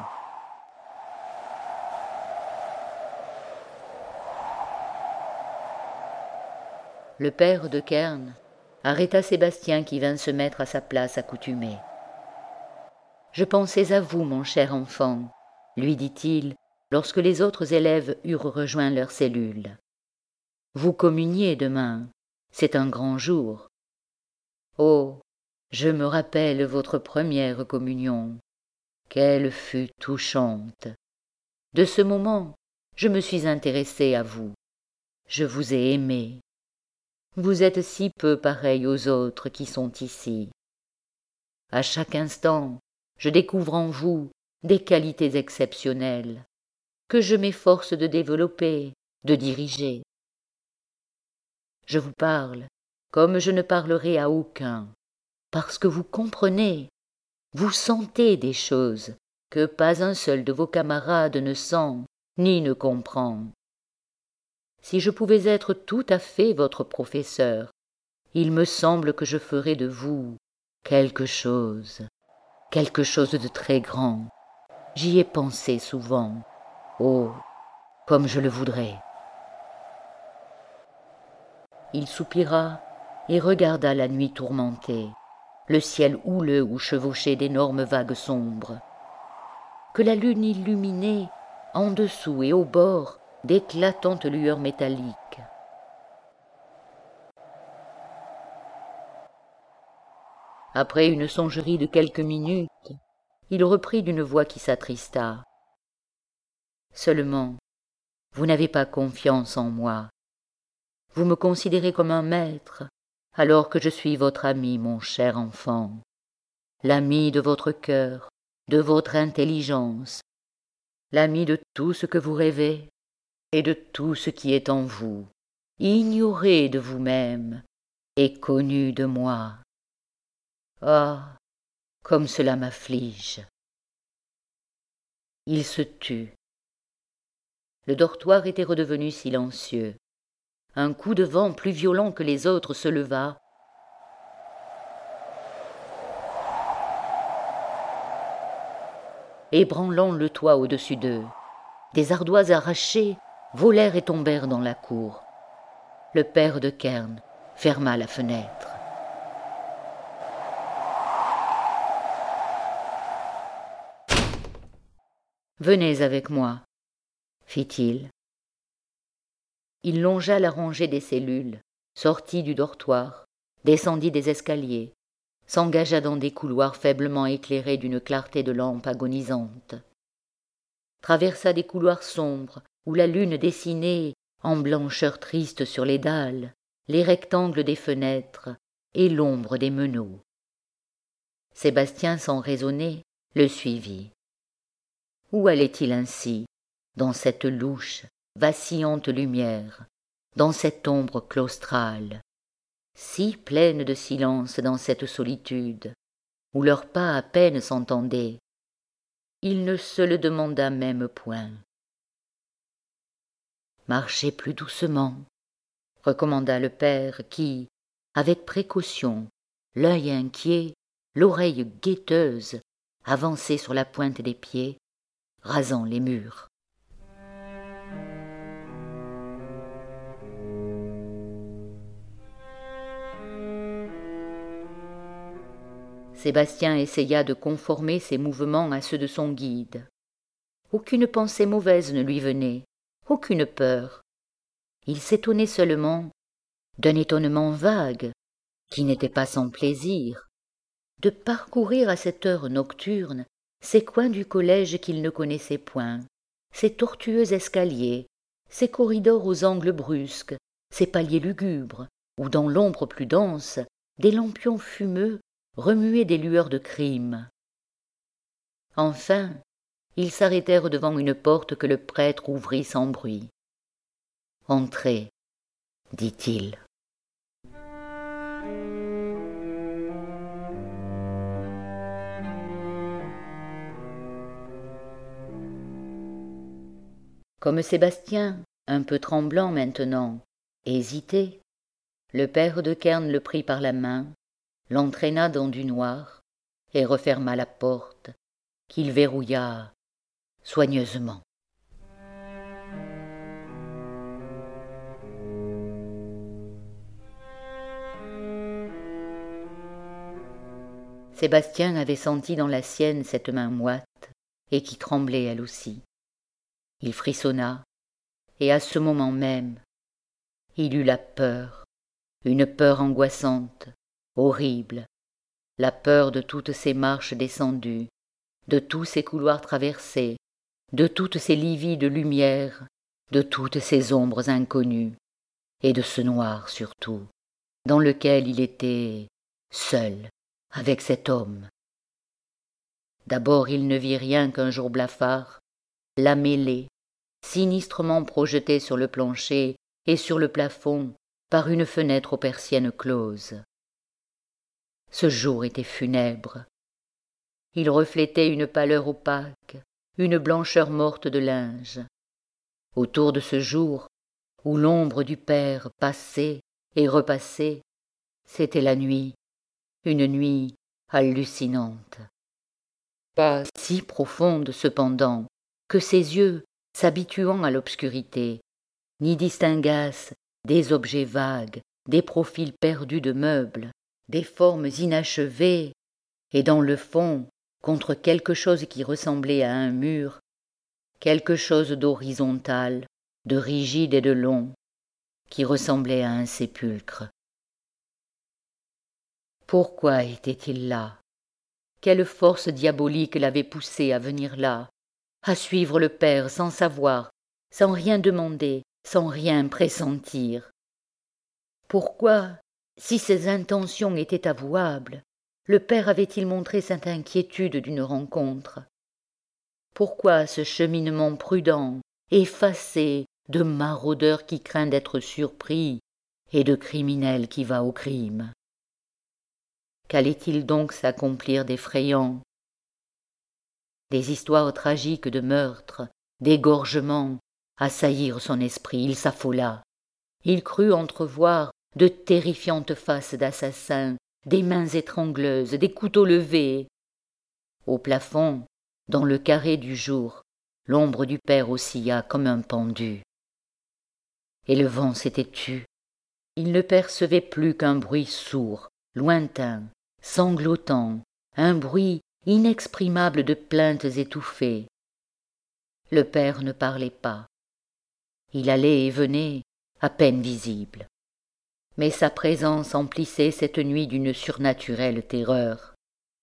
Le père de Kern arrêta Sébastien qui vint se mettre à sa place accoutumée. « Je pensais à vous, mon cher enfant, » lui dit-il, lorsque les autres élèves eurent rejoint leur cellule. « Vous communiez demain, c'est un grand jour. Oh, je me rappelle votre première communion. Qu'elle fut touchante. De ce moment, je me suis intéressé à vous. Je vous ai aimé. Vous êtes si peu pareil aux autres qui sont ici. À chaque instant, je découvre en vous des qualités exceptionnelles que je m'efforce de développer, de diriger. Je vous parle comme je ne parlerai à aucun, parce que vous comprenez, vous sentez des choses que pas un seul de vos camarades ne sent ni ne comprend. si je pouvais être tout à fait votre professeur, il me semble que je ferais de vous quelque chose, quelque chose de très grand. J'y ai pensé souvent. Oh, comme je le voudrais. » Il soupira et regarda la nuit tourmentée, le ciel houleux où chevauchaient d'énormes vagues sombres, que la lune illuminait en dessous et au bord d'éclatantes lueurs métalliques. Après une songerie de quelques minutes, il reprit d'une voix qui s'attrista. « Seulement, vous n'avez pas confiance en moi. Vous me considérez comme un maître, alors que je suis votre ami, mon cher enfant, l'ami de votre cœur, de votre intelligence, l'ami de tout ce que vous rêvez et de tout ce qui est en vous, ignoré de vous-même et connu de moi. Ah, comme cela m'afflige. » Il se tut. Le dortoir était redevenu silencieux. Un coup de vent plus violent que les autres se leva, ébranlant le toit au-dessus d'eux. Des ardoises arrachées volèrent et tombèrent dans la cour. Le père de Kern ferma la fenêtre. « Venez avec moi, » fit-il. Il longea la rangée des cellules, sortit du dortoir, descendit des escaliers, s'engagea dans des couloirs faiblement éclairés d'une clarté de lampe agonisante, traversa des couloirs sombres où la lune dessinait, en blancheur triste sur les dalles, les rectangles des fenêtres et l'ombre des meneaux. Sébastien, sans raisonner, le suivit. Où allait-il ainsi, dans cette louche, vacillante lumière, dans cette ombre claustrale, si pleine de silence dans cette solitude, où leurs pas à peine s'entendaient? Il ne se le demanda même point. « Marchez plus doucement, » recommanda le père qui, avec précaution, l'œil inquiet, l'oreille guetteuse, avançait sur la pointe des pieds, rasant les murs. Sébastien essaya de conformer ses mouvements à ceux de son guide. Aucune pensée mauvaise ne lui venait, aucune peur. Il s'étonnait seulement d'un étonnement vague, qui n'était pas sans plaisir, de parcourir à cette heure nocturne ces coins du collège qu'il ne connaissait point, ces tortueux escaliers, ces corridors aux angles brusques, ces paliers lugubres, où dans l'ombre plus dense, des lampions fumeux remuaient des lueurs de crime. Enfin, ils s'arrêtèrent devant une porte que le prêtre ouvrit sans bruit. « Entrez, » dit-il. Comme Sébastien, un peu tremblant maintenant, hésitait, le père de Kern le prit par la main, l'entraîna dans du noir et referma la porte, qu'il verrouilla soigneusement. Sébastien avait senti dans la sienne cette main moite et qui tremblait elle aussi. Il frissonna, et à ce moment même, il eut la peur, une peur angoissante, horrible, la peur de toutes ces marches descendues, de tous ces couloirs traversés, de toutes ces livides lumières, de toutes ces ombres inconnues, et de ce noir surtout, dans lequel il était seul avec cet homme. D'abord il ne vit rien qu'un jour blafard, la mêlée, sinistrement projetée sur le plancher et sur le plafond par une fenêtre aux persiennes closes. Ce jour était funèbre. Il reflétait une pâleur opaque, une blancheur morte de linge. Autour de ce jour, où l'ombre du père passait et repassait, c'était la nuit, une nuit hallucinante. Pas si profonde cependant, que ses yeux, s'habituant à l'obscurité, n'y distinguassent des objets vagues, des profils perdus de meubles, des formes inachevées, et dans le fond, contre quelque chose qui ressemblait à un mur, quelque chose d'horizontal, de rigide et de long, qui ressemblait à un sépulcre. Pourquoi était-il là? Quelle force diabolique l'avait poussé à venir là, à suivre le père sans savoir, sans rien demander, sans rien pressentir? Pourquoi, si ses intentions étaient avouables, le père avait-il montré cette inquiétude d'une rencontre? Pourquoi ce cheminement prudent, effacé, de maraudeur qui craint d'être surpris et de criminel qui va au crime? Qu'allait-il donc s'accomplir d'effrayant? Des histoires tragiques de meurtres, d'égorgements, assaillirent son esprit, il s'affola. Il crut entrevoir de terrifiantes faces d'assassins, des mains étrangleuses, des couteaux levés. Au plafond, dans le carré du jour, l'ombre du père oscilla comme un pendu. Et le vent s'était tu. Il ne percevait plus qu'un bruit sourd, lointain, sanglotant, un bruit inexprimable de plaintes étouffées. Le père ne parlait pas. Il allait et venait, à peine visible. Mais sa présence emplissait cette nuit d'une surnaturelle terreur.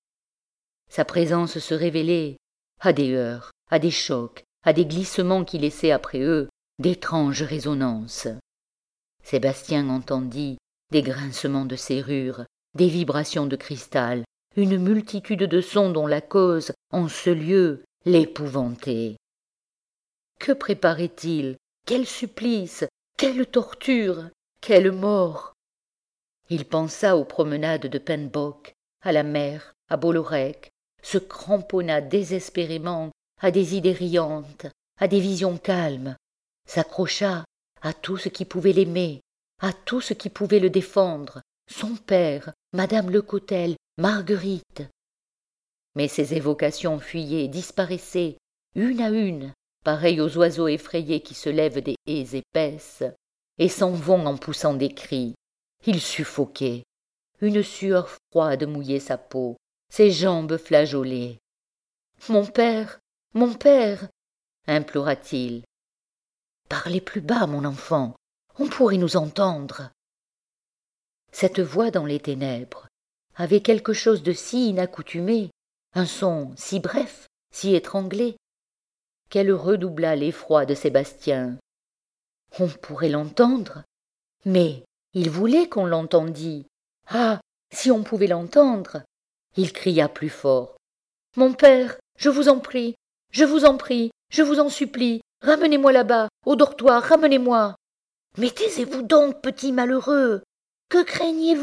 Sa présence se révélait à des heurts, à des chocs, à des glissements qui laissaient après eux d'étranges résonances. Sébastien entendit des grincements de serrures, des vibrations de cristal, une multitude de sons dont la cause, en ce lieu, l'épouvantait. Que préparait-il? Quel supplice? Quelle torture? Quelle mort? Il pensa aux promenades de Penbock, à la mer, à Bolorec, se cramponna désespérément à des idées riantes, à des visions calmes, s'accrocha à tout ce qui pouvait l'aimer, à tout ce qui pouvait le défendre, son père, madame Lecotel, Marguerite. Mais ces évocations fuyaient, disparaissaient, une à une, pareilles aux oiseaux effrayés qui se lèvent des haies épaisses, et s'en vont en poussant des cris. Il suffoquait. Une sueur froide mouillait sa peau, ses jambes flageolaient. « Mon père, mon père !» implora-t-il. « Parlez plus bas, mon enfant, on pourrait nous entendre. » Cette voix dans les ténèbres avait quelque chose de si inaccoutumé, un son si bref, si étranglé, qu'elle redoubla l'effroi de Sébastien. On pourrait l'entendre, mais il voulait qu'on l'entendît. Ah, si on pouvait l'entendre! Il cria plus fort. « Mon père, je vous en prie, je vous en prie, je vous en supplie, ramenez-moi là-bas, au dortoir, ramenez-moi. Mais taisez-vous donc, petit malheureux, que craignez-vous »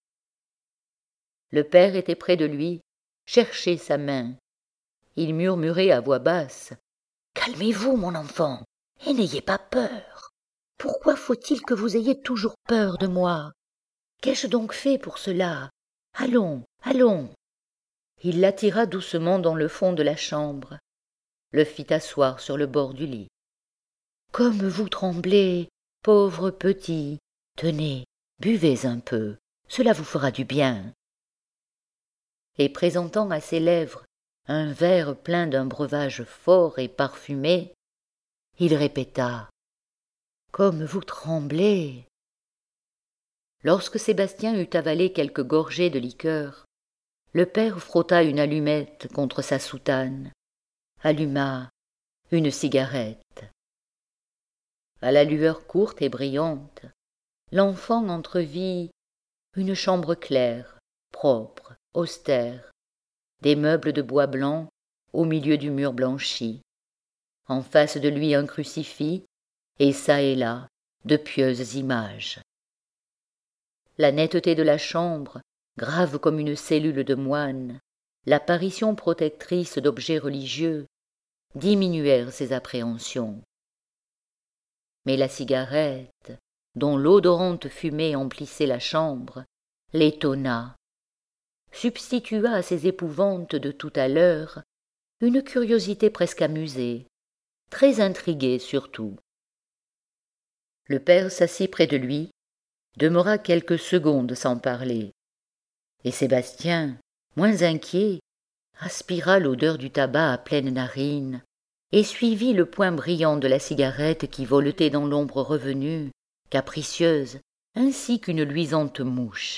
Le père était près de lui, cherchait sa main. Il murmurait à voix basse. « Calmez-vous, mon enfant, et n'ayez pas peur. Pourquoi faut-il que vous ayez toujours peur de moi? Qu'ai-je donc fait pour cela? Allons, allons. » Il l'attira doucement dans le fond de la chambre, le fit asseoir sur le bord du lit. « Comme vous tremblez, pauvre petit, tenez, buvez un peu, cela vous fera du bien. » Et présentant à ses lèvres un verre plein d'un breuvage fort et parfumé, il répéta « Comme vous tremblez !» Lorsque Sébastien eut avalé quelques gorgées de liqueur, le père frotta une allumette contre sa soutane, alluma une cigarette. À la lueur courte et brillante, l'enfant entrevit une chambre claire, propre, austère, des meubles de bois blanc au milieu du mur blanchi, en face de lui un crucifix, et çà et là de pieuses images. La netteté de la chambre, grave comme une cellule de moine, l'apparition protectrice d'objets religieux, diminuèrent ses appréhensions. Mais la cigarette, dont l'odorante fumée emplissait la chambre, l'étonna, substitua à ces épouvantes de tout à l'heure une curiosité presque amusée, très intriguée surtout. Le père s'assit près de lui, demeura quelques secondes sans parler, et Sébastien, moins inquiet, aspira l'odeur du tabac à pleines narines et suivit le point brillant de la cigarette qui voletait dans l'ombre revenue, capricieuse, ainsi qu'une luisante mouche.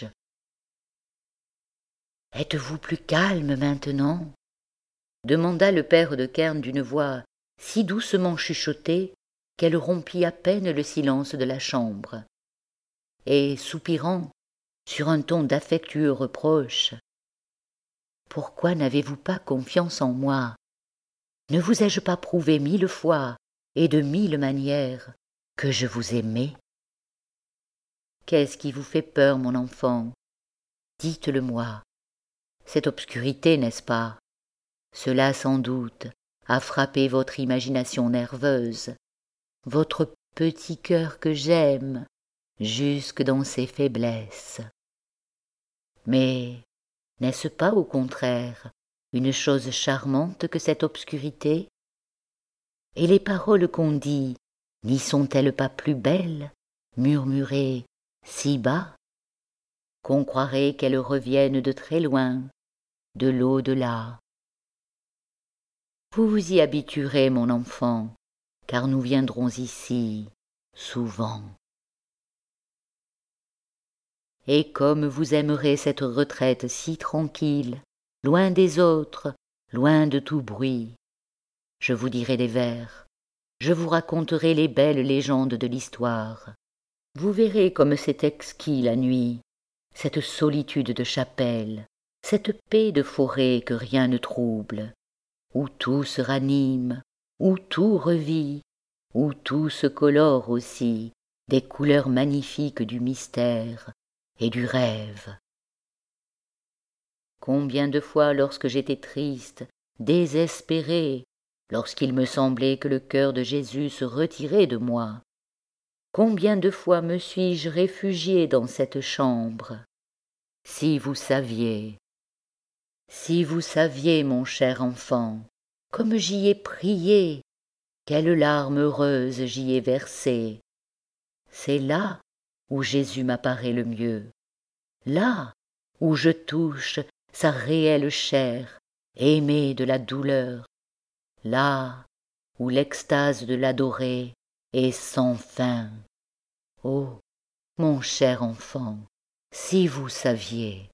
« Êtes-vous plus calme maintenant ?» demanda le père de Kern d'une voix si doucement chuchotée qu'elle rompit à peine le silence de la chambre. Et, soupirant, sur un ton d'affectueux reproche, « Pourquoi n'avez-vous pas confiance en moi ? Ne vous ai-je pas prouvé mille fois et de mille manières que je vous aimais ? Qu'est-ce qui vous fait peur, mon enfant ? Dites-le-moi. Cette obscurité, n'est-ce pas ? Cela, sans doute, a frappé votre imagination nerveuse, votre petit cœur que j'aime, jusque dans ses faiblesses. Mais n'est-ce pas, au contraire, une chose charmante que cette obscurité ? Et les paroles qu'on dit, n'y sont-elles pas plus belles, murmurées si bas, qu'on croirait qu'elles reviennent de très loin, de l'au-delà ? Vous vous y habituerez, mon enfant, car nous viendrons ici souvent. Et comme vous aimerez cette retraite si tranquille, loin des autres, loin de tout bruit, je vous dirai des vers, je vous raconterai les belles légendes de l'histoire. Vous verrez comme c'est exquis la nuit, cette solitude de chapelle, cette paix de forêt que rien ne trouble, où tout se ranime, où tout revit, où tout se colore aussi des couleurs magnifiques du mystère et du rêve. Combien de fois, lorsque j'étais triste, désespéré, lorsqu'il me semblait que le cœur de Jésus se retirait de moi, combien de fois me suis-je réfugié dans cette chambre. Si vous saviez, si vous saviez, mon cher enfant, comme j'y ai prié, quelles larmes heureuses j'y ai versées. C'est là où Jésus m'apparaît le mieux, là où je touche sa réelle chair, aimée de la douleur, là où l'extase de l'adorer est sans fin. Oh, mon cher enfant, si vous saviez.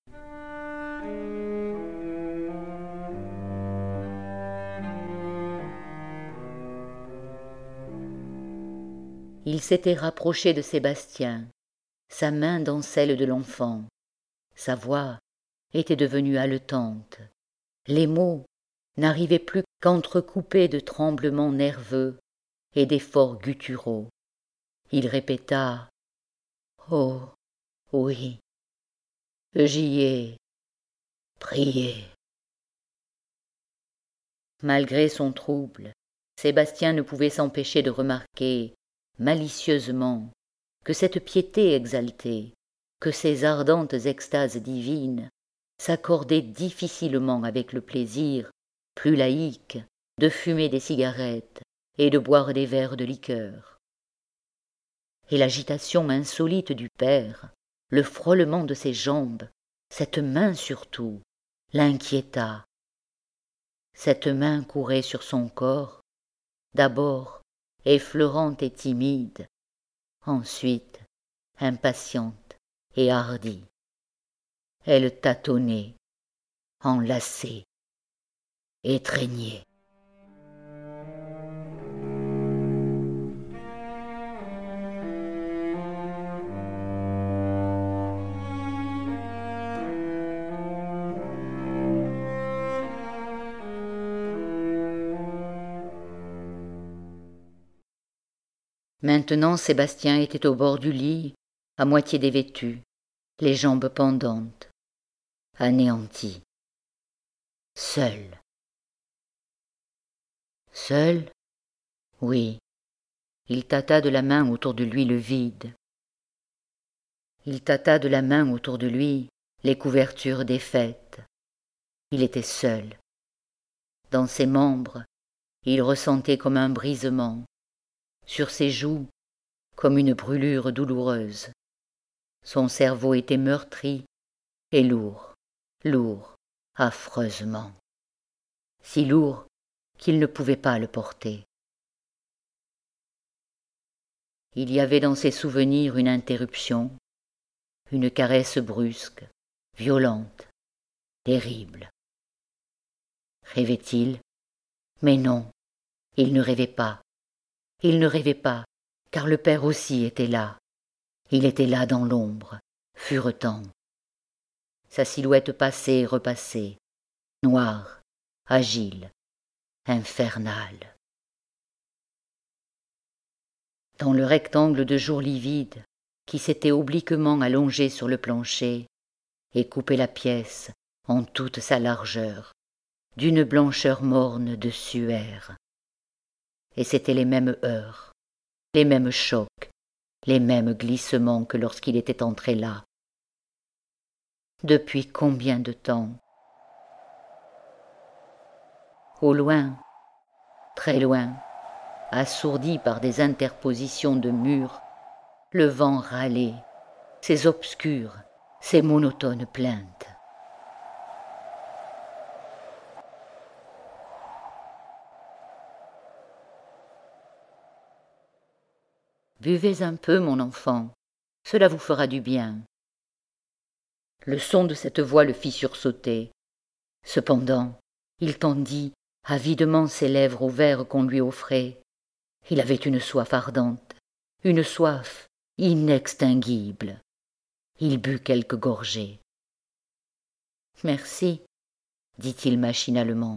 Il s'était rapproché de Sébastien, sa main dans celle de l'enfant. Sa voix était devenue haletante. Les mots n'arrivaient plus qu'entrecoupés de tremblements nerveux et d'efforts gutturaux. Il répéta « Oh, oui, j'y ai prié. » Malgré son trouble, Sébastien ne pouvait s'empêcher de remarquer malicieusement que cette piété exaltée, que ces ardentes extases divines s'accordaient difficilement avec le plaisir, plus laïque, de fumer des cigarettes et de boire des verres de liqueur. Et l'agitation insolite du père, le frôlement de ses jambes, cette main surtout, l'inquiéta. Cette main courait sur son corps, d'abord effleurante et timide, ensuite impatiente et hardie. Elle tâtonnait, enlacée, étreignée. Maintenant Sébastien était au bord du lit, à moitié dévêtu, les jambes pendantes, anéanti, seul. Seul ? Oui, Il tâta de la main autour de lui le vide. Il tâta de la main autour de lui les couvertures défaites. Il était seul. Dans ses membres, il ressentait comme un brisement. Sur ses joues, comme une brûlure douloureuse. Son cerveau était meurtri et lourd, lourd, affreusement. Si lourd qu'il ne pouvait pas le porter. Il y avait dans ses souvenirs une interruption, une caresse brusque, violente, terrible. Rêvait-il? Mais non, il ne rêvait pas. Il ne rêvait pas, car le père aussi était là. Il était là dans l'ombre, furetant. Sa silhouette passait et repassait, noire, agile, infernale. Dans le rectangle de jour livide qui s'était obliquement allongé sur le plancher et coupait la pièce en toute sa largeur, d'une blancheur morne de suaire. Et c'étaient les mêmes heures, les mêmes chocs, les mêmes glissements que lorsqu'il était entré là. Depuis combien de temps? Au loin, très loin, assourdi par des interpositions de murs, le vent râlait, ses obscures, ses monotones plaintes. Buvez un peu, mon enfant, cela vous fera du bien. Le son de cette voix le fit sursauter. Cependant, il tendit avidement ses lèvres au verre qu'on lui offrait. Il avait une soif ardente, une soif inextinguible. Il but quelques gorgées. « Merci, dit-il machinalement.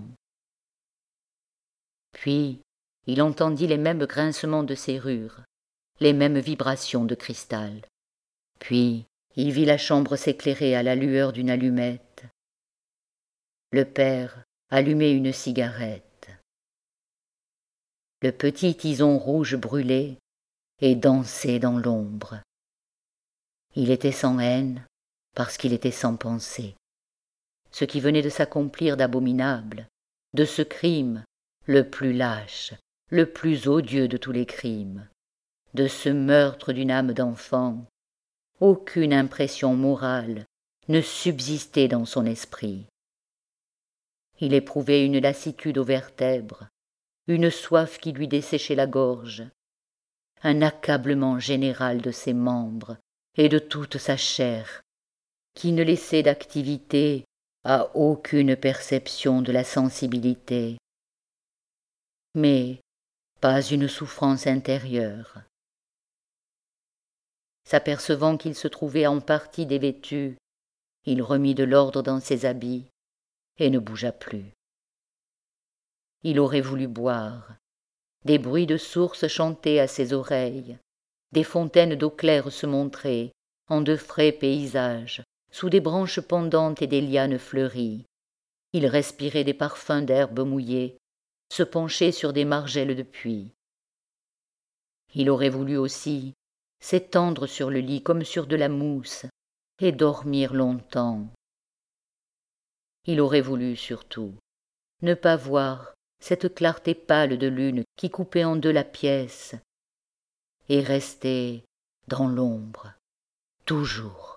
Puis, il entendit les mêmes grincements de serrure, les mêmes vibrations de cristal. Puis, il vit la chambre s'éclairer à la lueur d'une allumette. Le père allumait une cigarette. Le petit tison rouge brûlait et dansait dans l'ombre. Il était sans haine parce qu'il était sans pensée. Ce qui venait de s'accomplir d'abominable, de ce crime le plus lâche, le plus odieux de tous les crimes, de ce meurtre d'une âme d'enfant, aucune impression morale ne subsistait dans son esprit. Il éprouvait une lassitude aux vertèbres, une soif qui lui desséchait la gorge, un accablement général de ses membres et de toute sa chair, qui ne laissait d'activité à aucune perception de la sensibilité, mais pas une souffrance intérieure. S'apercevant qu'il se trouvait en partie dévêtu, il remit de l'ordre dans ses habits et ne bougea plus. Il aurait voulu boire. Des bruits de sources chantaient à ses oreilles, des fontaines d'eau claire se montraient, en de frais paysages, sous des branches pendantes et des lianes fleuries. Il respirait des parfums d'herbes mouillées, se penchait sur des margelles de puits. Il aurait voulu aussi s'étendre sur le lit comme sur de la mousse et dormir longtemps. Il aurait voulu surtout ne pas voir cette clarté pâle de lune qui coupait en deux la pièce et rester dans l'ombre, toujours.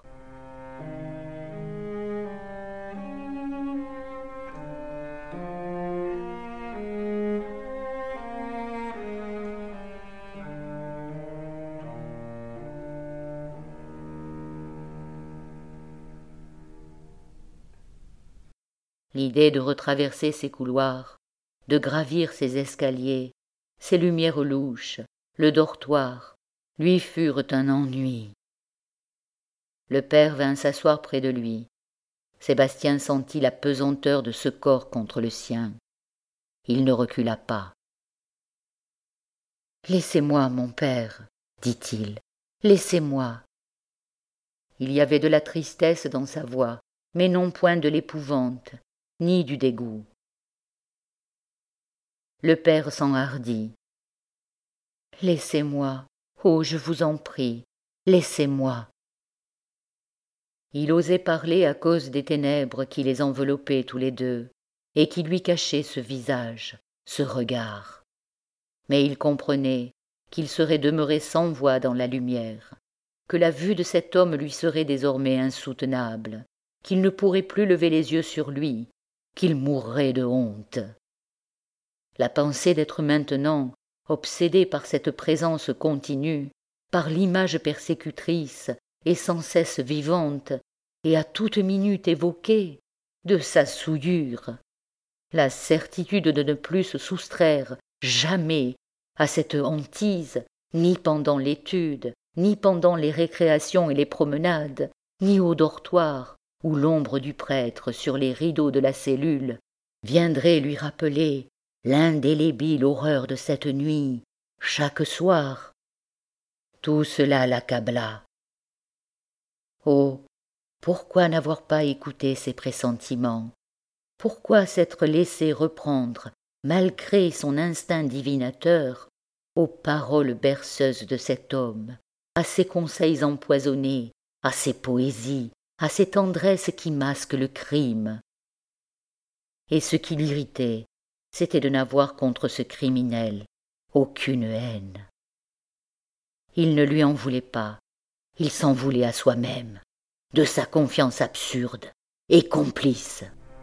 L'idée de retraverser ces couloirs, de gravir ces escaliers, ces lumières louches, le dortoir, lui furent un ennui. Le père vint s'asseoir près de lui. Sébastien sentit la pesanteur de ce corps contre le sien. Il ne recula pas. « Laissez-moi, mon père, dit-il, laissez-moi. » Il y avait de la tristesse dans sa voix, mais non point de l'épouvante, ni du dégoût. Le père s'enhardit. Laissez-moi, oh, je vous en prie, laissez-moi. Il osait parler à cause des ténèbres qui les enveloppaient tous les deux, et qui lui cachaient ce visage, ce regard. Mais il comprenait qu'il serait demeuré sans voix dans la lumière, que la vue de cet homme lui serait désormais insoutenable, qu'il ne pourrait plus lever les yeux sur lui, qu'il mourrait de honte. La pensée d'être maintenant obsédé par cette présence continue, par l'image persécutrice et sans cesse vivante, et à toute minute évoquée, de sa souillure, la certitude de ne plus se soustraire jamais à cette hantise, ni pendant l'étude, ni pendant les récréations et les promenades, ni au dortoir, où l'ombre du prêtre sur les rideaux de la cellule viendrait lui rappeler l'indélébile horreur de cette nuit, chaque soir. Tout cela l'accabla. Oh, pourquoi n'avoir pas écouté ses pressentiments? Pourquoi s'être laissé reprendre, malgré son instinct divinateur, aux paroles berceuses de cet homme, à ses conseils empoisonnés, à ses poésies, à ces tendresses qui masquent le crime? Et ce qui l'irritait, c'était de n'avoir contre ce criminel aucune haine. Il ne lui en voulait pas, il s'en voulait à soi-même, de sa confiance absurde et complice.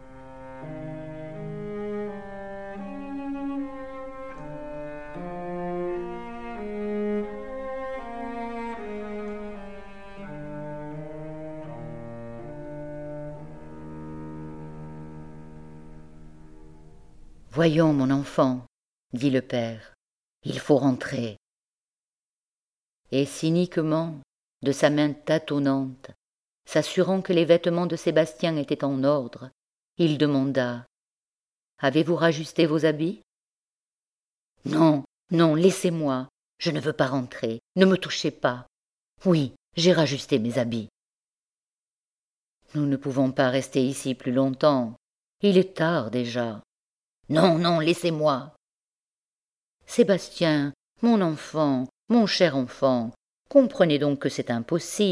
« Voyons, mon enfant, dit le père, il faut rentrer. » Et cyniquement, de sa main tâtonnante, s'assurant que les vêtements de Sébastien étaient en ordre, il demanda « Avez-vous rajusté vos habits ?»« Non, non, laissez-moi, je ne veux pas rentrer, ne me touchez pas. Oui, j'ai rajusté mes habits. »« Nous ne pouvons pas rester ici plus longtemps, il est tard déjà. »« Non, non, laissez-moi. »« Sébastien, mon enfant, mon cher enfant, comprenez donc que c'est impossible. »«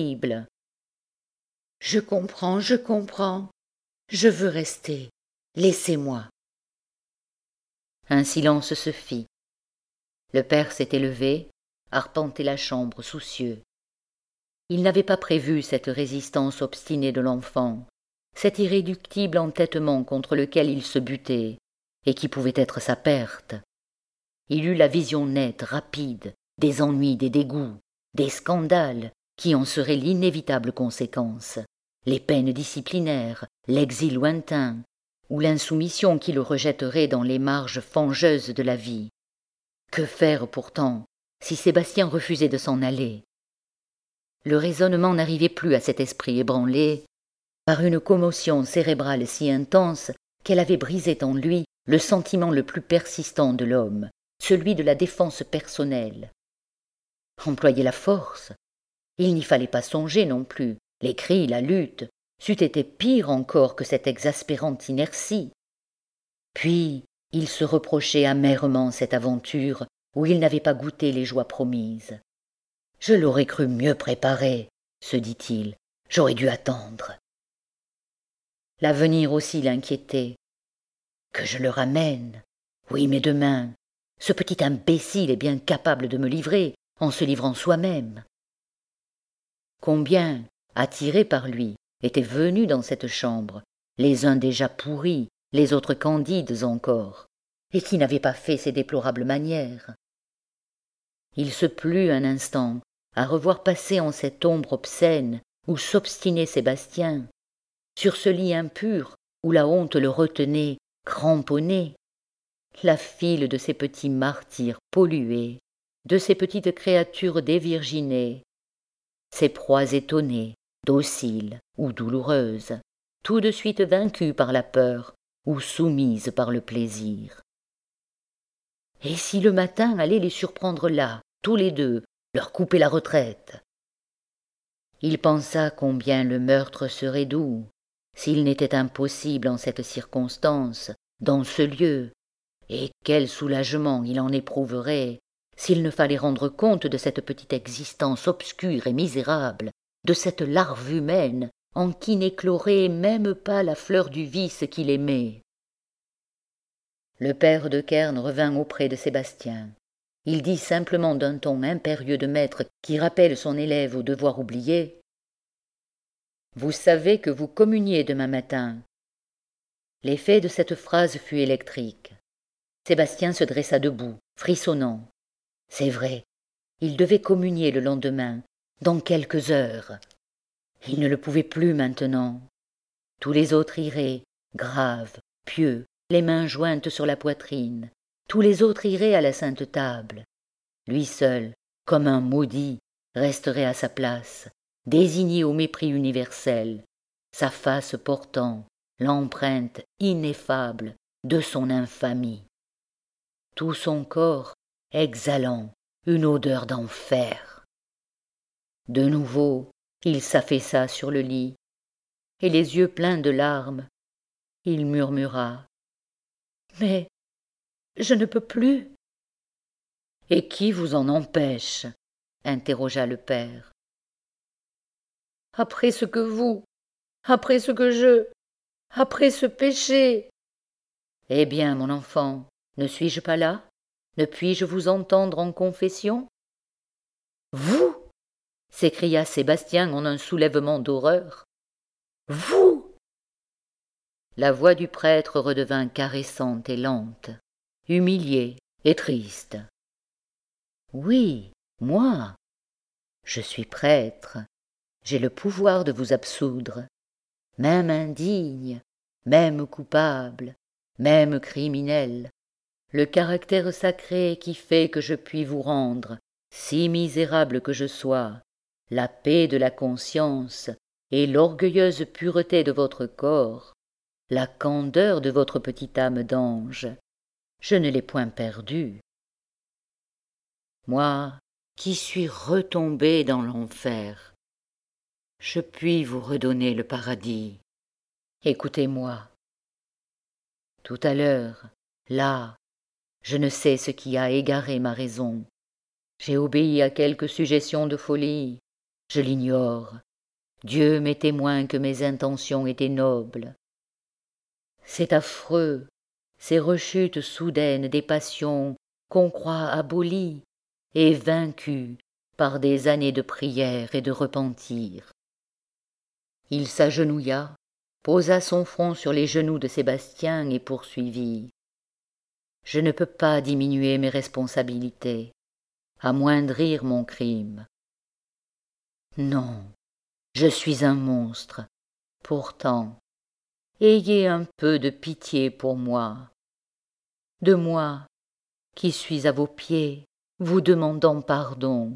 Je comprends, je comprends. Je veux rester. Laissez-moi. » Un silence se fit. Le père s'était levé, arpentait la chambre soucieux. Il n'avait pas prévu cette résistance obstinée de l'enfant, cet irréductible entêtement contre lequel il se butait, et qui pouvait être sa perte. Il eut la vision nette, rapide, des ennuis, des dégoûts, des scandales qui en seraient l'inévitable conséquence, les peines disciplinaires, l'exil lointain, ou l'insoumission qui le rejetterait dans les marges fangeuses de la vie. Que faire pourtant si Sébastien refusait de s'en aller? Le raisonnement n'arrivait plus à cet esprit ébranlé par une commotion cérébrale si intense qu'elle avait brisé en lui le sentiment le plus persistant de l'homme, celui de la défense personnelle. Employer la force, il n'y fallait pas songer non plus, les cris, la lutte, c'eût été pire encore que cette exaspérante inertie. Puis il se reprochait amèrement cette aventure où il n'avait pas goûté les joies promises. « Je l'aurais cru mieux préparé, » se dit-il, « j'aurais dû attendre. » L'avenir aussi l'inquiétait. Que je le ramène. Oui, mais demain, ce petit imbécile est bien capable de me livrer en se livrant soi-même. Combien, attirés par lui, étaient venus dans cette chambre, les uns déjà pourris, les autres candides encore, et qui n'avaient pas fait ces déplorables manières. Il se plut un instant à revoir passer en cette ombre obscène où s'obstinait Sébastien, sur ce lit impur où la honte le retenait, cramponné, la file de ces petits martyrs pollués, de ces petites créatures dévirginées, ces proies étonnées, dociles ou douloureuses, tout de suite vaincues par la peur ou soumises par le plaisir. Et si le matin allait les surprendre là, tous les deux, leur couper la retraite? Il pensa combien le meurtre serait doux, s'il n'était impossible en cette circonstance, dans ce lieu, et quel soulagement il en éprouverait s'il ne fallait rendre compte de cette petite existence obscure et misérable, de cette larve humaine en qui n'éclorait même pas la fleur du vice qu'il aimait. Le père de Kern revint auprès de Sébastien. Il dit simplement d'un ton impérieux de maître qui rappelle son élève au devoir oublié. « Vous savez que vous communiez demain matin. » L'effet de cette phrase fut électrique. Sébastien se dressa debout, frissonnant. C'est vrai, il devait communier le lendemain, dans quelques heures. Il ne le pouvait plus maintenant. Tous les autres iraient, graves, pieux, les mains jointes sur la poitrine. Tous les autres iraient à la sainte table. Lui seul, comme un maudit, resterait à sa place, désigné au mépris universel, sa face portant l'empreinte ineffable de son infamie. Tout son corps exhalant une odeur d'enfer. De nouveau, il s'affaissa sur le lit, et les yeux pleins de larmes, il murmura « Mais je ne peux plus !»« Et qui vous en empêche ?» interrogea le père. « Après ce que vous, après ce que je, après ce péché !»« Eh bien, mon enfant, ne suis-je pas là? Ne puis-je vous entendre en confession ?»« Vous !» s'écria Sébastien en un soulèvement d'horreur. « Vous !» La voix du prêtre redevint caressante et lente, humiliée et triste. « Oui, moi, je suis prêtre, j'ai le pouvoir de vous absoudre, même indigne, même coupable, même criminel, le caractère sacré qui fait que je puis vous rendre, si misérable que je sois, la paix de la conscience et l'orgueilleuse pureté de votre corps, la candeur de votre petite âme d'ange, je ne l'ai point perdue. Moi, qui suis retombé dans l'enfer, je puis vous redonner le paradis. Écoutez-moi. Tout à l'heure, là, je ne sais ce qui a égaré ma raison. J'ai obéi à quelque suggestion de folie, je l'ignore. Dieu m'est témoin que mes intentions étaient nobles. C'est affreux, ces rechutes soudaines des passions qu'on croit abolies et vaincues par des années de prière et de repentir. Il s'agenouilla, posa son front sur les genoux de Sébastien et poursuivit. Je ne peux pas diminuer mes responsabilités, amoindrir mon crime. Non, je suis un monstre. Pourtant, ayez un peu de pitié pour moi. De moi, qui suis à vos pieds, vous demandant pardon.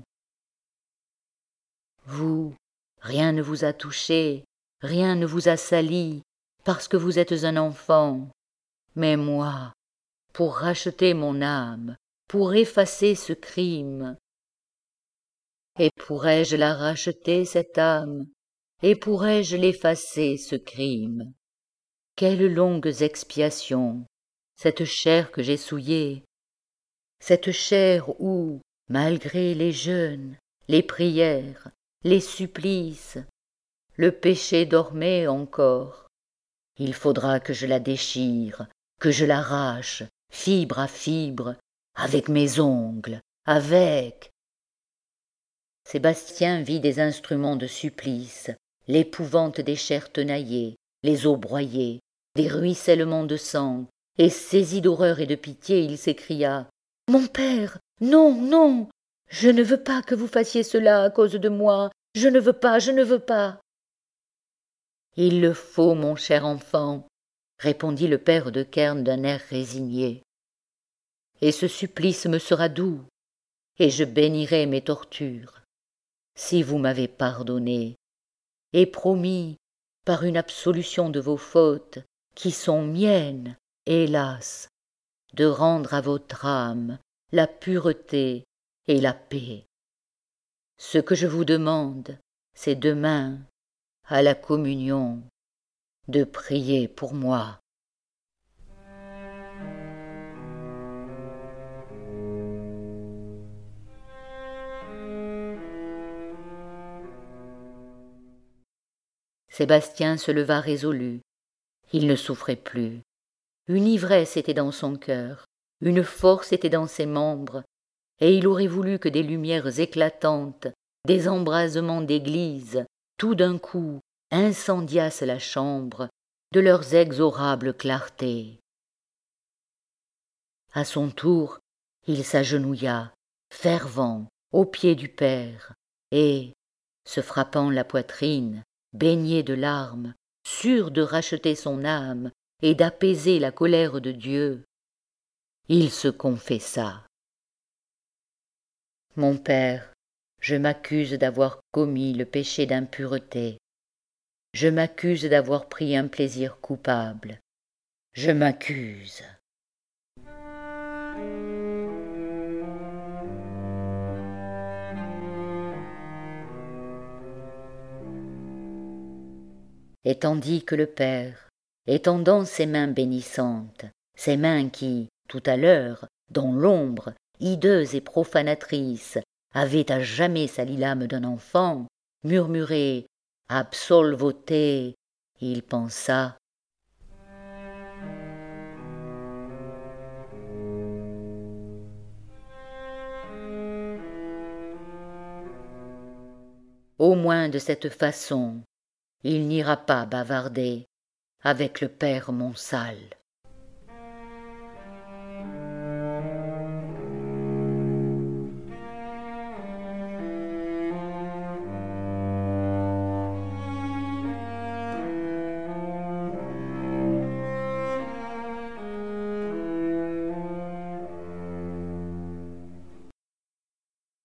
Vous, rien ne vous a touché, rien ne vous a sali, parce que vous êtes un enfant. Mais moi, pour racheter mon âme, pour effacer ce crime, et pourrais-je la racheter, cette âme, et pourrais-je l'effacer, ce crime? Quelles longues expiations, cette chair que j'ai souillée, cette chair où, malgré les jeûnes, les prières, les supplices, le péché dormait encore. Il faudra que je la déchire, que je l'arrache, fibre à fibre, avec mes ongles, avec... Sébastien vit des instruments de supplice, l'épouvante des chairs tenaillées, les os broyés, des ruissellements de sang, et saisi d'horreur et de pitié, il s'écria « Mon père, non, non, je ne veux pas que vous fassiez cela à cause de moi, je ne veux pas, je ne veux pas. » « Il le faut, mon cher enfant, » répondit le père de Kern d'un air résigné. « Et ce supplice me sera doux, et je bénirai mes tortures. Si vous m'avez pardonné, et promis, par une absolution de vos fautes, qui sont miennes, hélas, de rendre à votre âme la pureté et la paix. Ce que je vous demande, c'est demain, à la communion, de prier pour moi. Sébastien se leva résolu. Il ne souffrait plus. Une ivresse était dans son cœur, une force était dans ses membres, et il aurait voulu que des lumières éclatantes, des embrasements d'église, tout d'un coup, incendiassent la chambre de leurs exorables clartés. À son tour, il s'agenouilla, fervent, aux pieds du Père, et, se frappant la poitrine, baigné de larmes, sûr de racheter son âme et d'apaiser la colère de Dieu, il se confessa. Mon Père, je m'accuse d'avoir commis le péché d'impureté. Je m'accuse d'avoir pris un plaisir coupable. Je m'accuse. Et tandis que le Père, étendant ses mains bénissantes, ses mains qui, tout à l'heure, dans l'ombre, hideuse et profanatrice, avaient à jamais sali l'âme d'un enfant, murmurait « Absolvo te », il pensa « Au moins de cette façon, il n'ira pas bavarder avec le père Monsal. »